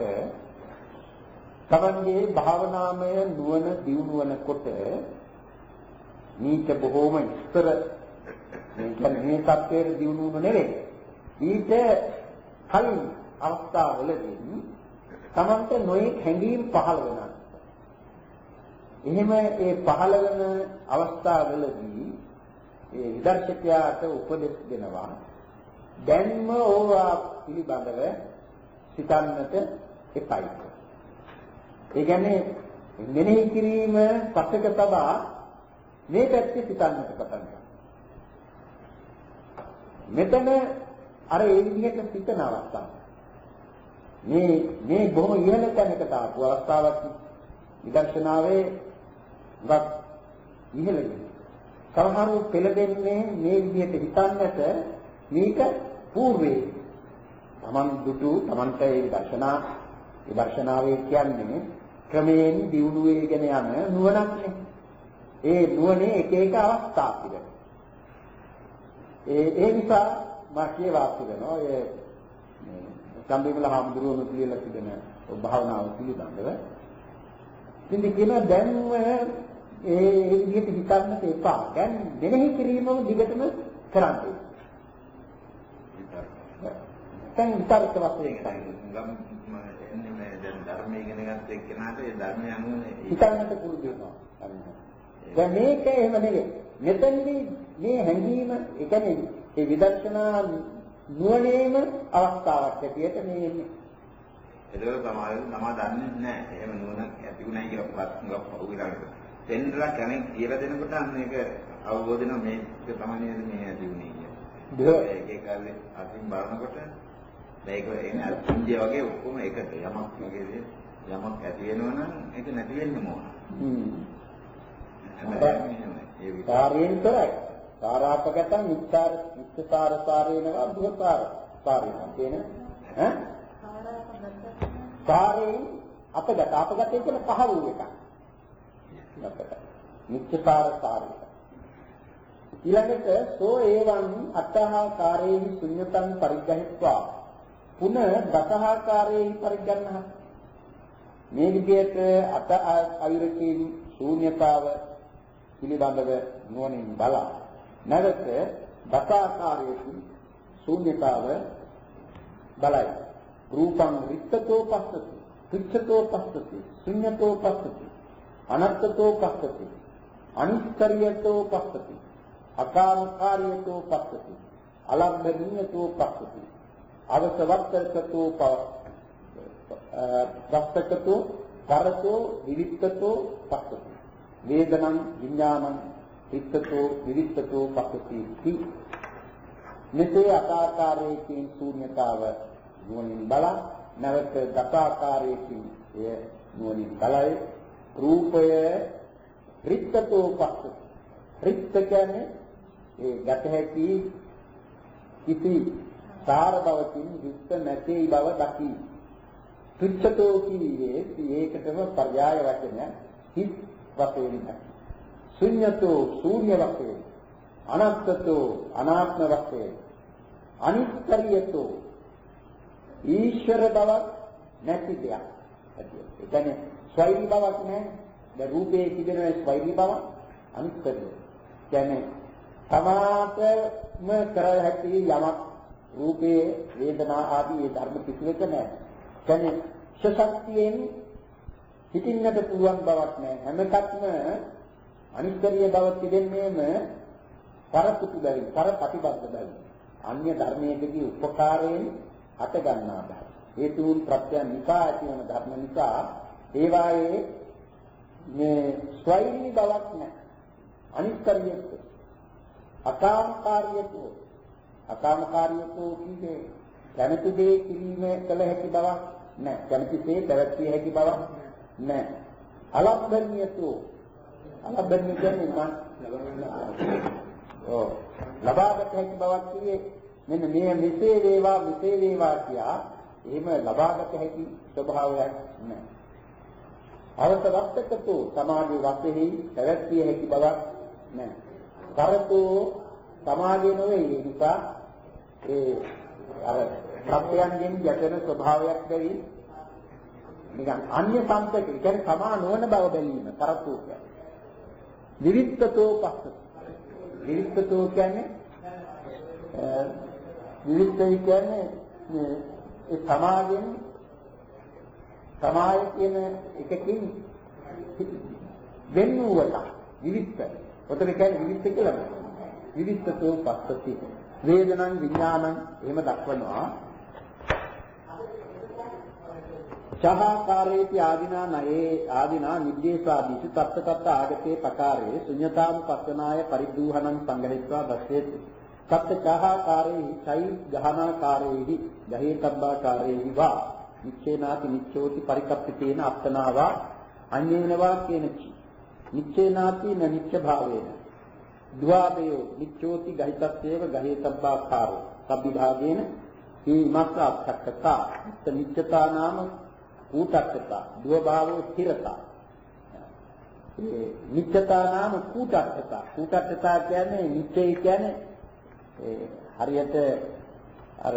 තමන්ගේ භාවනාමය නුවණ දියුණු වෙනකොට මේක බොහෝම ඉස්තර මේ කියන්නේ මේ සත්‍යයේ දියුණුව නෙවෙයි ඊට කලින් අවස්ථාවලදී තමන්ට නොයෙක් හැඟීම් පහළ වෙනවා. එහෙම ඒ පහළ වෙන අවස්ථාවලදී ඒ විදර්ශකයාට උපදෙස් දෙනවා දැන්ම ඕවා පිළිබඳව සිතන්නට එපයි. ඒ කියන්නේ මෙනෙහි කිරීම පසක තබා මේ පැත්තේ සිතන්නට පටන් ගන්නවා. මෙතන අර ඒ විදිහට සිතන අවස්ථාව. මේ මේ බොහොම ඉහළ තැනකට ආපු අවස්ථාවක් විදර්ශනාවේ වත් ඉහළදී. සමහරව පෙළදෙන්නේ මේ විදිහට හිතන්නට මේක పూర్වේ. Taman දුටු Tamanට ඒ විදර්ශනා විදර්ශනාවේ කියන්නේ ක්‍රමයෙන් දියුණු වෙගෙන යන නුවණක් නේ. ඒ නුවණේ එක එක අවස්ථා තිබෙනවා. ඒ ඒ නිසා මා කියවා තිබෙනවා ඒ සම්බේවල හාමුදුරුවෝ කියලා තිබෙන භාවනාව පිළිබඳව. ඉතින් කියන දැන් ඒ විදිහට හිතන්නට එපා. දැන් දෙනෙහි කිරීමම දිගටම කරන්න. දැන් විතරක වශයෙන්
ගම් එන්නේ මේ දැන් ධර්මයේ ඉගෙන ගන්න එක්කනට ඒ ධර්මය අනුවනේ
හිතන්නට පුරුදු වෙනවා. දැන් මේක එහෙම නෙවෙයි. මෙතනදී මේ හැඟීම ඒ කියන්නේ ඒ විදර්ශනා නුවණේම අවස්ථාවක් හැටියට මේ එන්නේ.
ඒක තමයි තමා දන්නේ නැහැ. එහෙම නුවණක් ඇතිුණයි කියලා ප්‍රශ්නයක් පහුවිලා. දෙන්නලා කෙනෙක් කියලා දෙනකොට අන්න ඒක අවබෝධ වෙනවා මේක තමයි නේද මේ ඇතිුණේ කියලා. ඒක ඒකල්ලේ අතින් බලනකොට මේක එන්නේ අත්‍යන්තය වගේ ඔක්කොම එකට යමක් වගේ යමක් ඇති වෙනවා නම් ඒක නැති වෙන්න ඕන.
හ්ම්. කාර්යයෙන් කරයි. සාරාපගතං නිච්චාර නිච්චාර සාරේනවා දුහසාර සාරේනවා කියන ඈ සාරේ අපගත අපගත කියන පහ වූ එක. අපගත නිච්චාර සාරේ. ඊළඟට සෝ ඒවං අට්ඨහාකාරේහි ශුන්‍යතං පරිග්‍රහිත්වා පුන දසහාකාරේහි පරිග්‍රහණහ මේ විදිහට අට අවිරකී ශූන්‍යතාව පිළිබඳව නුවණින් බලා නැවත දසාකාරයේ ශූන්‍යතාව බලයි. රූපං රික්තතෝ පස්සති ත්‍රිච්ඡතෝ පස්සති ශුන්‍යතෝ පස්සති අනත්තතෝ පස්සති අනිස්තරියතෝ පස්සති අකාමකාරියතෝ පස්සති අලම්බනීයතෝ පස්සති අවසවත්තකතෝ පස්සකතෝ පරතෝ විවික්තතෝ පස්සති වේදනං විඥානං විත්තතෝ විවිත්තතෝ පස්සති මෙසේ අකාකාරයේ ශූන්‍යතාව නුවණින් බලා නැවත දසාකාරයේ එය නුවණින් බලයි රූපය රික්තතෝ පස්සති රික්ත කියන්නේ ඒ ගත හැකි කිසි සාර බවකින් යුක්ත නැති බව දකි ත්‍රිච්ඡතෝ කියේ ඒකටම පర్యాయ වචනය හිත් වශයෙන් ශුන්‍යතෝ ශූන්‍ය වශයෙන් අනත්තතෝ අනාත්ම වශයෙන් අනිත්‍යයතෝ ඊශ්වර බවක් නැති දෙයක් ඇතිය. ඒ කියන්නේ ස්වෛරී බවක් නැහැ. දැන් රූපේ තිබෙන ස්වෛරී බව අනිත්‍යය. කියන්නේ තමාටම කර හැකි යමක් රූපේ වේදනා ආදී ඒ ධර්ම කිසිවක නැහැ. කියන්නේ ශක්තියෙන් හිතින්නට පුළුවන් බවක් නැහැ. හැම එකක්ම අනිත්‍යය බව තිබෙන්නේම පරපුතු බැවින්, පරපටිබද්ධ බැවින්. අන්‍ය ධර්මයකදී උපකාරයෙන් හට ගන්නා බව. හේතුන් ප්‍රත්‍යයන් නිසා ඇතිවන ධර්ම නිසා ඒවායේ මේ ස්වෛරී බවක් නැහැ. අනිත්‍යයක අකාමකාරියකෝ අකාමකාරියකෝ කියන්නේ කැමති දේ කිරීම කළ හැකි බවක් නැහැ. කැමති දේ පැවැත්විය හැකි බවක් නැහැ. අලබ්ධනියතෝ අලබ්ධනිය කියන්නේ මන් ඔව් ලබාගත හැකි බවක් කියේ මෙන්න මේ මෙසේ වේවා මෙසේ වේවා කියා එහෙම ලබාගත හැකි ස්වභාවයක් නැහැ. අවසරත්තකතෝ සමාධි වශයෙන් පැවැත්විය හැකි බවක් නැහැ. කරතෝ සමාධිය නොවේ ඒ නිසා ඒ අර සත්‍යයන්ගෙන් යටෙන ස්වභාවයක් බැරි නිකන් අන්‍ය සංකේත කියන්නේ සමා නොවන බව බැලීම කරතෝ කියන්නේ. විවික්තතෝ පස්ස විවික්තතෝ කියන්නේ විවික්තය කියන්නේ ඒ සමාජයෙන් සමාය කියන එකකින් වෙන් වූවට විවික්ත. ඔතන කියන්නේ විවික්ත කියලා. විවික්තතෝ පස්සති වේදනං විඥානං එහෙම දක්වනවා. සහකාරේති ආදිනා නයේ ආදිනා නිද්දේශාදීසු තත්ත තත්ත ආගතේ පකාරේ ශුඤ්ඤතාම පස්සනාය පරිදූහණං සංගහිත්වා දස්සේති. තත්ත සහකාරේහි චෛ ගහනාකාරේහි ගහේතබ්බාකාරේහි වා නිච්චේනාති නිච්චෝති පරිකප්පිතේන අත්තනාවා අඤ්ඤේනවා කියනචි. නිච්චේනාති න නිච්ච භාවේන ද්වාදයෝ නිච්චෝති ගහිතස්සේව ගහේතබ්බාකාරෝ සබ්බිභාගේන ඊමස්සක්කතා නිච්චතා නාම කූටක්කතා ද්ව භාවෝ ස්ථිරතා. ඒ නිච්චතා නාම කූටක්කතා කූටක්කතා කියන්නේ නිච්චය කියන්නේ ඒ හරියට අර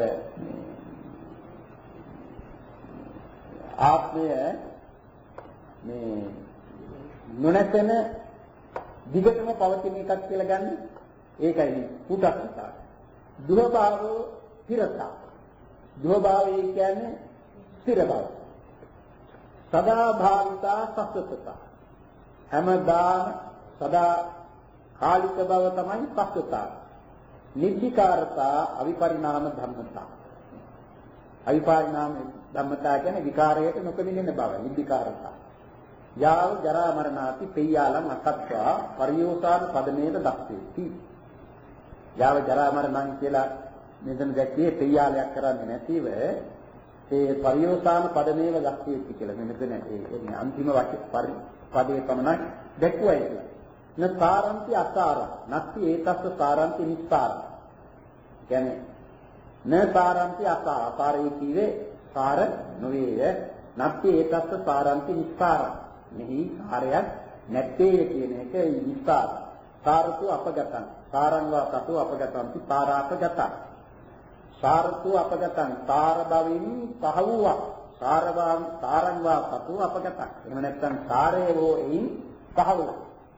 ආත්මය මේ නොනැතන දිගටම පවතින එකක් කියලා ගන්න. ඒකයි කූටක්කතා. ද්ව භාවෝ ස්ථිරතා. ද්ව භාවය කියන්නේ ස්ථිර බව. සදා භාවිතා සස්සතතා. හැමදාම සදා කාලික බව තමයි සස්සතා. නිද්ධිකාරතා අවිපරිණාම ධම්මතා. අවිපරිණාම ධම්මතා කියන්නේ විකාරයට නොකමිනෙන බව නිද්ධිකාරතා. යාව ජරා මරණාති පෙය්‍යාලං අසත්වා පරියෝසාන පදමේද දක්වේති. යාව ජරා මරණං කියලා මෙතන දැක්කේ පෙය්‍යාලයක් කරන්නේ නැතිව ඒ පරියෝසාන පදමේව දක්වේති කියලා. මෙතන ඒ අන්තිම වාක්‍ය පදයේ පමණක් දැක්වුවයි කියලා. න සාරන්ති අසාර නැත්ති ඒතස්ස සාරන්ති නිස්සාර. කියන්නේ න සාරන්ති අසාර අසාරේ කියේ සාර නොවේය. නැත්ති ඒතස්ස සාරන්ති නිස්සාර. මෙහි සාරයක් නැත්තේ කියන එක නිස්සාර. සාරතු අපගතං සාරංවා තතු අපගතන්ති සාරාපගතං. සාරතු අපගතං සාර බවින් පහ වූවා. සාරවාං සාරංවා තතු අපගතං. එහෙම නැත්නම් සාරේවෝ එයින් පහ වූවා.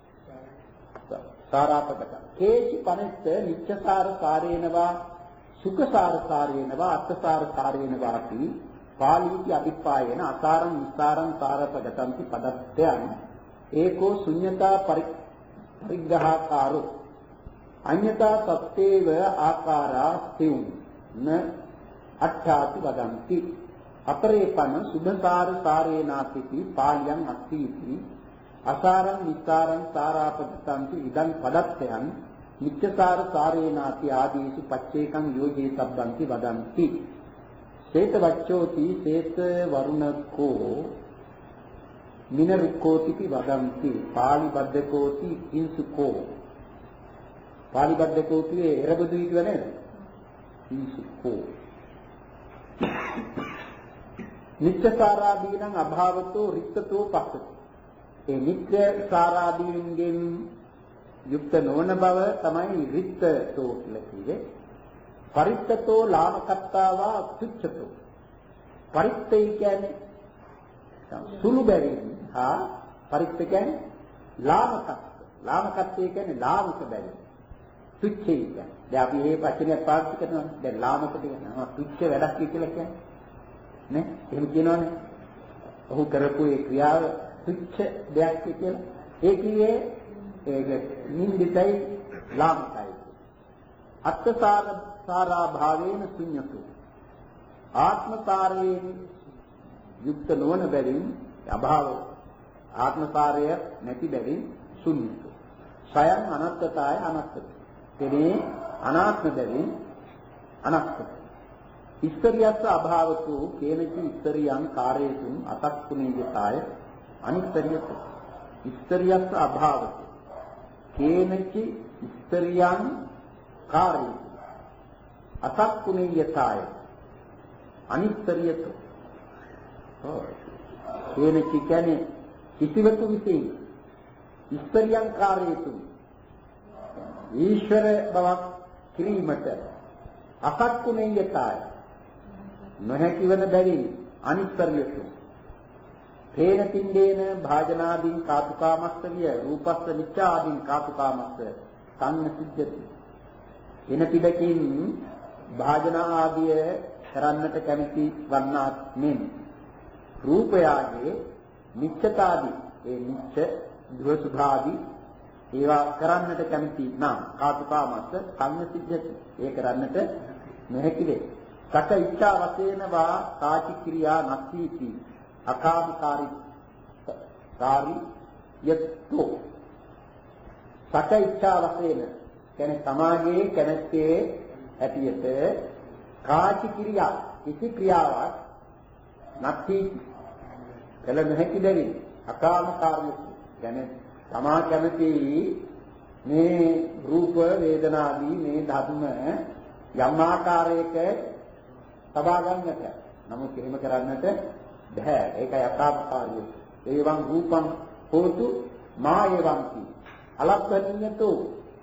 සාරාපගතං. කේචි පනෙත්ත නිච්චසාර සාරේනවා සුඛසාර සාරේනවා අත්තසාර සාරේනවා කි පාලීති අභිපායන අසාරං නිස්සාරං සාරපගතන්ති පදත්තයන් ඒකෝ ශුඤ්ඤතා පරිග්‍රහකාරෝ අඤ්ඤතා සත්තේව ආකාරා ස්තින් න අට්ඨාති වදන්ති අපරේපන සුභසාර සාරේනාතිති පාලියං අත්ථීති අසාරං නිස්සාරං සාරාපගතන්ති ඉදං පදත්තයන් නිච්චසාර සාරේනාති ආදීසු පච්චේකං යෝජේ සබ්බන්ති වදන්ති. සේත වච්චෝති සේත වරුණකෝ මිනරුක්කෝති වදන්ති පාලි බද්දකෝති කිංසුකෝ. පාලි බද්දකෝති එරබදුයි කියව නේද? කිංසුකෝ. නිච්චසාරාදීනං අභාවතෝ රික්තතෝ පස්සති. ඒ නිත්‍ය සාරාදීන්ගෙන් යුක්ත නොවන බව තමයි රික්තතෝ කියලා කියේ. පරිත්තතෝ ලාමකත්තාවා තුච්ඡතෝ. පරිත්තය කියන්නේ සුළු බැවින් හා පරිත්ත කියන්නේ ලාමකත්ව. ලාමකත්වය කියන්නේ ලාමක බැවින්. තුච්චයි කියන්නේ. දැන් අපි මේ වචනය පාවිච්චි කරනවා. දැන් ලාමකට කියනවා තුච්ච වැඩක් කියලා කියන්නේ. නේ? එහෙම කියනවනේ. ඔහු කරපු ඒ ක්‍රියාව තුච්ච දෙයක් කියලා. ඒ කියේ ඒක නින්දිතයි ලාමකයි. අත්ථසාර සාරා භාවේන ශුන්‍යතු. ආත්මසාරයෙන් යුක්ත නොවන බැවින් අභාව ආත්මසාරය නැති බැවින් ශුන්‍යතු. සයන් අනත්තතාය අනත්තත. තෙරේ අනාත්ම බැවින් අනත්තත. ඉස්තරියස්ස අභාවතු කේනචි ඉස්තරියං කාරේතුන් අතක්කුණීයතාය අනිත්තරියත. ඉස්තරියස්ස අභාවතු කේනචි ඉස්තරියං කාරේතුන් අතක්කුණීයතාය අනිත්තරියත. ඔව් කේනචි කියන්නේ කිසිවකු විසින් ඉස්තරියං කාරේතුන් ඊශ්වර බවක් කිරීමට අසක්කුණේයතාය නොහැකි වන බැවින් අනිත්තරියතු. හේන තින්දේන භාජනාදීන් කාතුකාමස්සවිය රූපස්ස නිච්ඡාදීන් කාතුකාමස්ස සංන සිද්ධති. එන පිටකින් භාජනා ආදිය කරන්නට කැමති වන්නාත් මෙන් රූපයාගේ නිච්ඡතාදී ඒ නිච්ඡ දුරසුභාදී ඒවා කරන්නට කැමති නම් කාතුකාමස්ස සංන සිද්ධති. ඒ කරන්නට නොහැකි වේ. සක ඉච්ඡා වශයෙන් වා කාචි ක්‍රියා නැතිති අකාමකාරී කාරී යත්තෝ. සක ඉච්ඡා වශයෙන් කියන්නේ සමාගයේ කැමැත්තේ ඇතියට කාචි ක්‍රියා කිසි ක්‍රියාවක් නැති කළ නොහැකි බැවින් අකාමකාරී කියන්නේ තමා කැමති මේ රූප වේදනාදී මේ ධර්ම යම් ආකාරයක තබා ගන්නට නමුත් එහෙම කරන්නට බෑ. ඒකයි අකාමකාරී. ඒවං රූපං හෝතු මායවන්ති අලබ්බනියතෝ.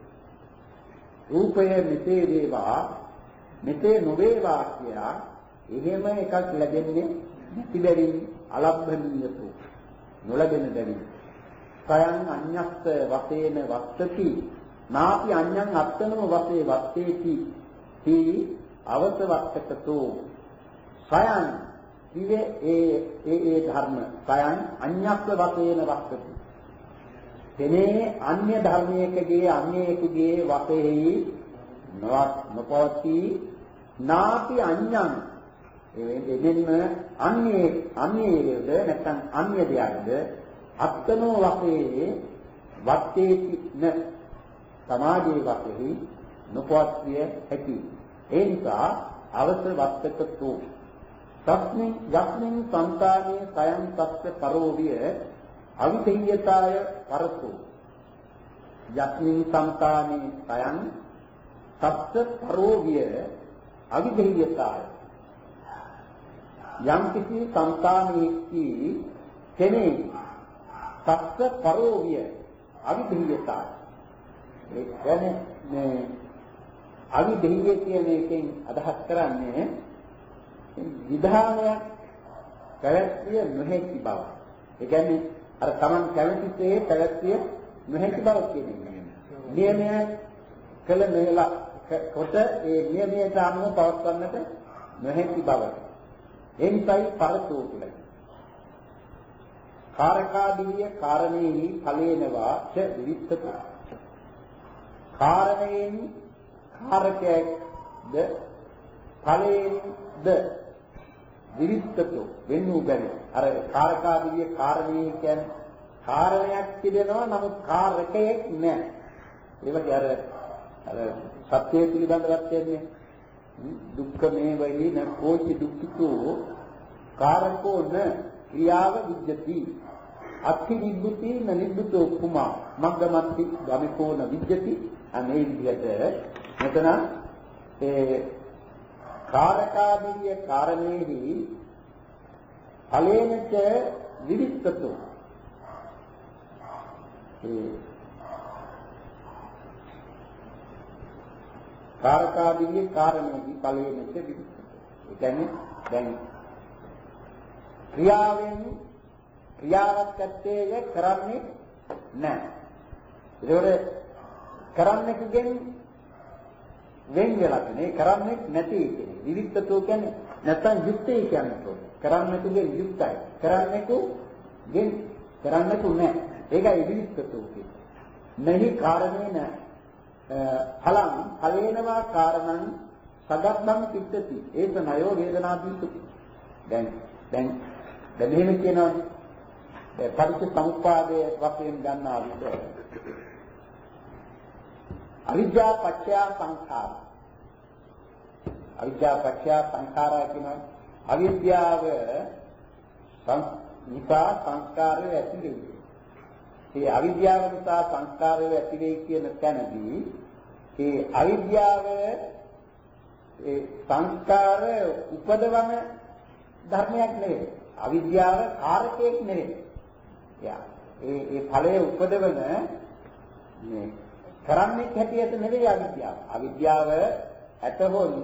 රූපය මෙසේ වේවා මෙසේ නොවේවා කියලා එහෙම එකක් ලැබෙන්නේ නැති බැවින් අලබ්බනියතෝ නොලැබෙන බැවින් සයන් අඤ්ඤස්ස වශයෙන් වත්තති නාපි අඤ්ඤං අත්තනම වශයෙන් වත්තේති තී අවසවත්තකතෝ. සයන් විවේ ඒ ඒ ඒ ධර්ම සයන් අඤ්ඤස්ස වශයෙන් වත්තති. තනේ අන්‍ය ධර්මයකගේ අන්‍යයෙකුගේ වශයෙන් නොවත් නොපවති නාපි අඤ්ඤං ඒ දෙන්නෙම අන්‍ය අන්‍යයේද නැත්නම් අන්‍ය දෙයක්ද අත්තනෝ වශයෙන් වත්තේති න සමාජයේ වශයෙන් නොපවත්විය හැකි. ඒ නිසා අවස වත්තකතෝ තස්මින් යස්මින් සංකාමේ සයන් තස්ස පරෝවිය අවිතේයතාය පරතෝ. යස්මින් සංකාමේ සයන් තස්ස පරෝවිය අවිතේයතාය. යම් කිසි සංකාමේකි කෙනේ තස්ස පරෝවිය අවිතේයතාය. ඒ කියන්නේ මේ අවිදෙහිය කියන එකෙන් අදහස් කරන්නේ විධානයක් පැවැත්විය නොහැකි බව. ඒ කියන්නේ අර Taman කැමතිසේ පැවැත්විය නොහැකි බව කියන්නේ. නියමය කළ මෙලා කොට ඒ නියමයට අනුව පවත්වන්නට නොහැකි බව. එනිසායි පරතෝ කියලා. කාරකාදීය කාරණේහි ඵලේනවා ච විවිත්තක. කාරණයෙන් කාරකයක්ද ඵලයෙන්ද විවිත්තකෝ වෙන්නු බැරි. අර කාරකාදීය කාරණේ කියන්නේ කාරණයක් තිබෙනවා නමුත් කාරකයක් නැහැ. ඒ වගේ අර අර සත්‍ය පිළිබඳවත් කියන්නේ දුක්ඛ මේ වයි න කෝචි දුක්ඛිතෝ කාරකෝ න ක්‍රියාව විජ්ජති අත්ථි නිබ්බුති න නිබ්බුතෝ කුමා මග්ගමත්ති ගමිකෝ න විජ්ජති. අනේ විදිහට මෙතන ඒ කාරකාදීය කාරණේහි ඵලේනච විවිත්තතෝ. ඒ කාරකාදීය කාරණේහි ඵලේනච විවිත්තතෝ. ඒ කියන්නේ දැන් ක්‍රියාවෙන් ක්‍රියාවක් ඇත්තේ කරන්නේ නැහැ. ඒකෝර කරන්නෙකුගෙන් වෙන් වෙලා තියෙන. ඒ කරන්නේ නැති කෙනෙක්. විවික්තතෝ කියන්නේ නැත්තම් යුක්තයි කියන්නේ. කරන්නේකුගේ යුක්තයි. කරන්නේකුගෙන් කරන්නේකු නැහැ. ඒකයි විවික්තතෝ කියන්නේ. මෙහි කාරණේන ඵලං ඵලේනවා කාරණං සගතම් පිටති. ඒක නයෝ වේදනාදීසුති. දැන් දැන් දැන් මෙහෙම කියනවා පටිච්චසමුප්පාදයේ වශයෙන් ගන්නා විට අවිද්‍යා පත්‍ය සංඛාර අවිද්‍යා පත්‍ය සංඛාරය කියනවා අවිද්‍යාව නිසා සංස්කාරය ඇති වෙන්නේ. ඒ අවිද්‍යාව නිසා සංස්කාරය ඇති වෙයි කියන තැනදී ඒ අවිද්‍යාව ඒ සංස්කාර උපදවන ධර්මයක් නෙවෙයි. අවිද්‍යාව කාරකයක් නෙවෙයි. යා ඒ ඒ ඵලයේ උපදවන මේ කරන්නේ හැටියට නෙවෙයි අවිද්‍යාව. අවිද්‍යාව ඇතහොන්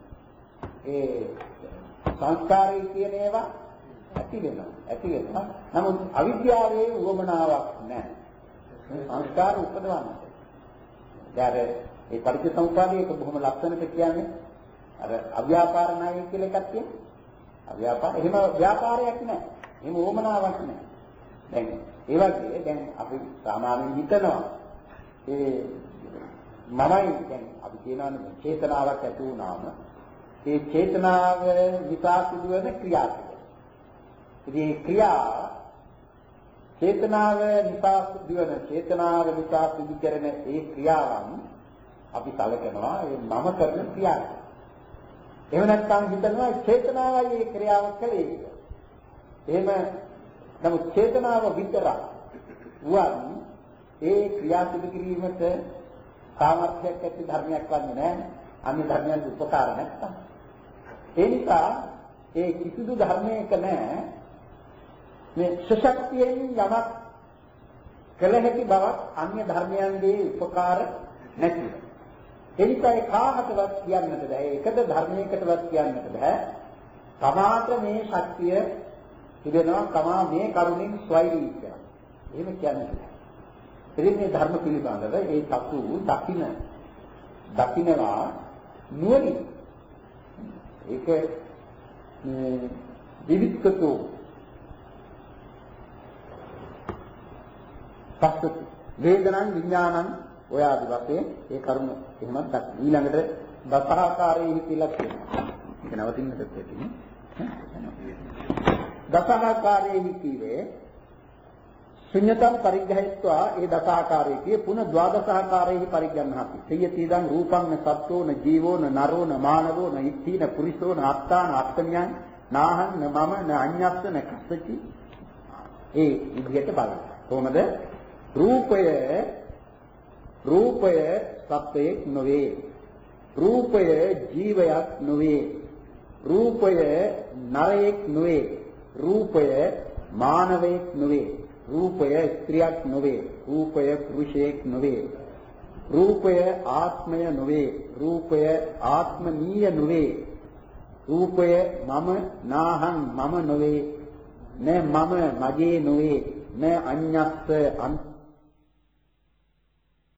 ඒ සංස්කාරය කියන ඒවා ඇති වෙනවා. ඇති වෙනවා. නමුත් අවිද්‍යාවේ උවමනාවක් නැහැ. සංස්කාර උපදවන්න. දැන් ඒ පටිච්චසමුප්පාදයේ බොහොම ලක්ෂණට කියන්නේ අර අව්‍යාපාර ණය කියලා එකක් තියෙනවා. අව්‍යාපාර එහෙම ව්‍යාපාරයක් නැහැ. එහෙම උවමනාවක් නැහැ. දැන් ඒ වගේ දැන් අපි සාමාන්‍යයෙන් හිතනවා ඒ මමයි දැන් අපි කියනවානේ චේතනාවක් ඇති වුණාම ඒ චේතනාව නිසා සිදුවන ක්‍රියාවක්. ඉතින් මේ ක්‍රියා චේතනාව නිසා සිදුවන චේතනාව නිසා සිදු කරන ඒ ක්‍රියාවන් අපි සැලකනවා ඒ මම කරන ක්‍රියාවක්. එහෙම නැත්නම් හිතනවා චේතනාවයි ඒ ක්‍රියාව කළේ කියලා. එහෙම නමුත් චේතනාව විතරක් වන් ඒ ක්‍රියා සිදු කිරීමට සාමර්ථ්‍යයක් ඇති ධර්මයක් වන්නේ නැහැ. අන්‍ය ධර්මයන් උපකාර නැත්තම්. ඒ නිසා ඒ කිසිදු ධර්මයක නැහැ මේ සශක්තියෙන් යමක් කළ හැකි බවක් අන්‍ය ධර්මයන්ගේ උපකාර නැති. ඒ නිසා ඒ කාහටවත් කියන්නට බෑ. ඒකද ධර්මයකටවත් කියන්නට බෑ. තමාට මේ ශක්තිය තිබෙනවා. තමා මේ කරුණින් ස්වෛරී කියලා. එහෙම කියන්නේ නැහැ. ඉතින් මේ ධර්ම පිළිබඳව ඒ සතු දකින්න දකින්නවා නුවණින් ඒක මේ විවික්තෝ පස්සති වේදනං විඥානං ඔය ආදි වශයෙන් ඒ කරුණ එහෙමත් දක්වන ඊළඟට දසහාකාරයේ කියලා කියනවා. ඒක නවතින්නට තියෙන්නේ. දසහාකාරයේ කීවේ ශුන්‍යතං පරිග්‍රහයත්වා ඒ දසාකාරයේ පුන ද්වාදසාකාරයේ පරිග්‍රහණහති. සියතිදං රූපං න සත්ත්වෝ න ජීවෝ න නරෝ න මානවෝ න ඉත්ථි න පුරිසෝ න අත්තාන අත්තමියං නාහං න මම න අඤ්ඤස්ස න කස්සචි. ඒ විදිහට බලන්න. කොහොමද? රූපය රූපය සත්‍යයක් නොවේ. රූපය ජීවයක් නොවේ. රූපය නරයෙක් නොවේ. රූපය මානවයෙක් නොවේ. රූපය ස්ත්‍රියක් නොවේ. රූපය පුරුෂයෙක් නොවේ. රූපය ආත්මය නොවේ. රූපය ආත්මනීය නොවේ. රූපය මම නාහං මම නොවේ. න මම මගේ නොවේ. න අඤ්ඤස්ස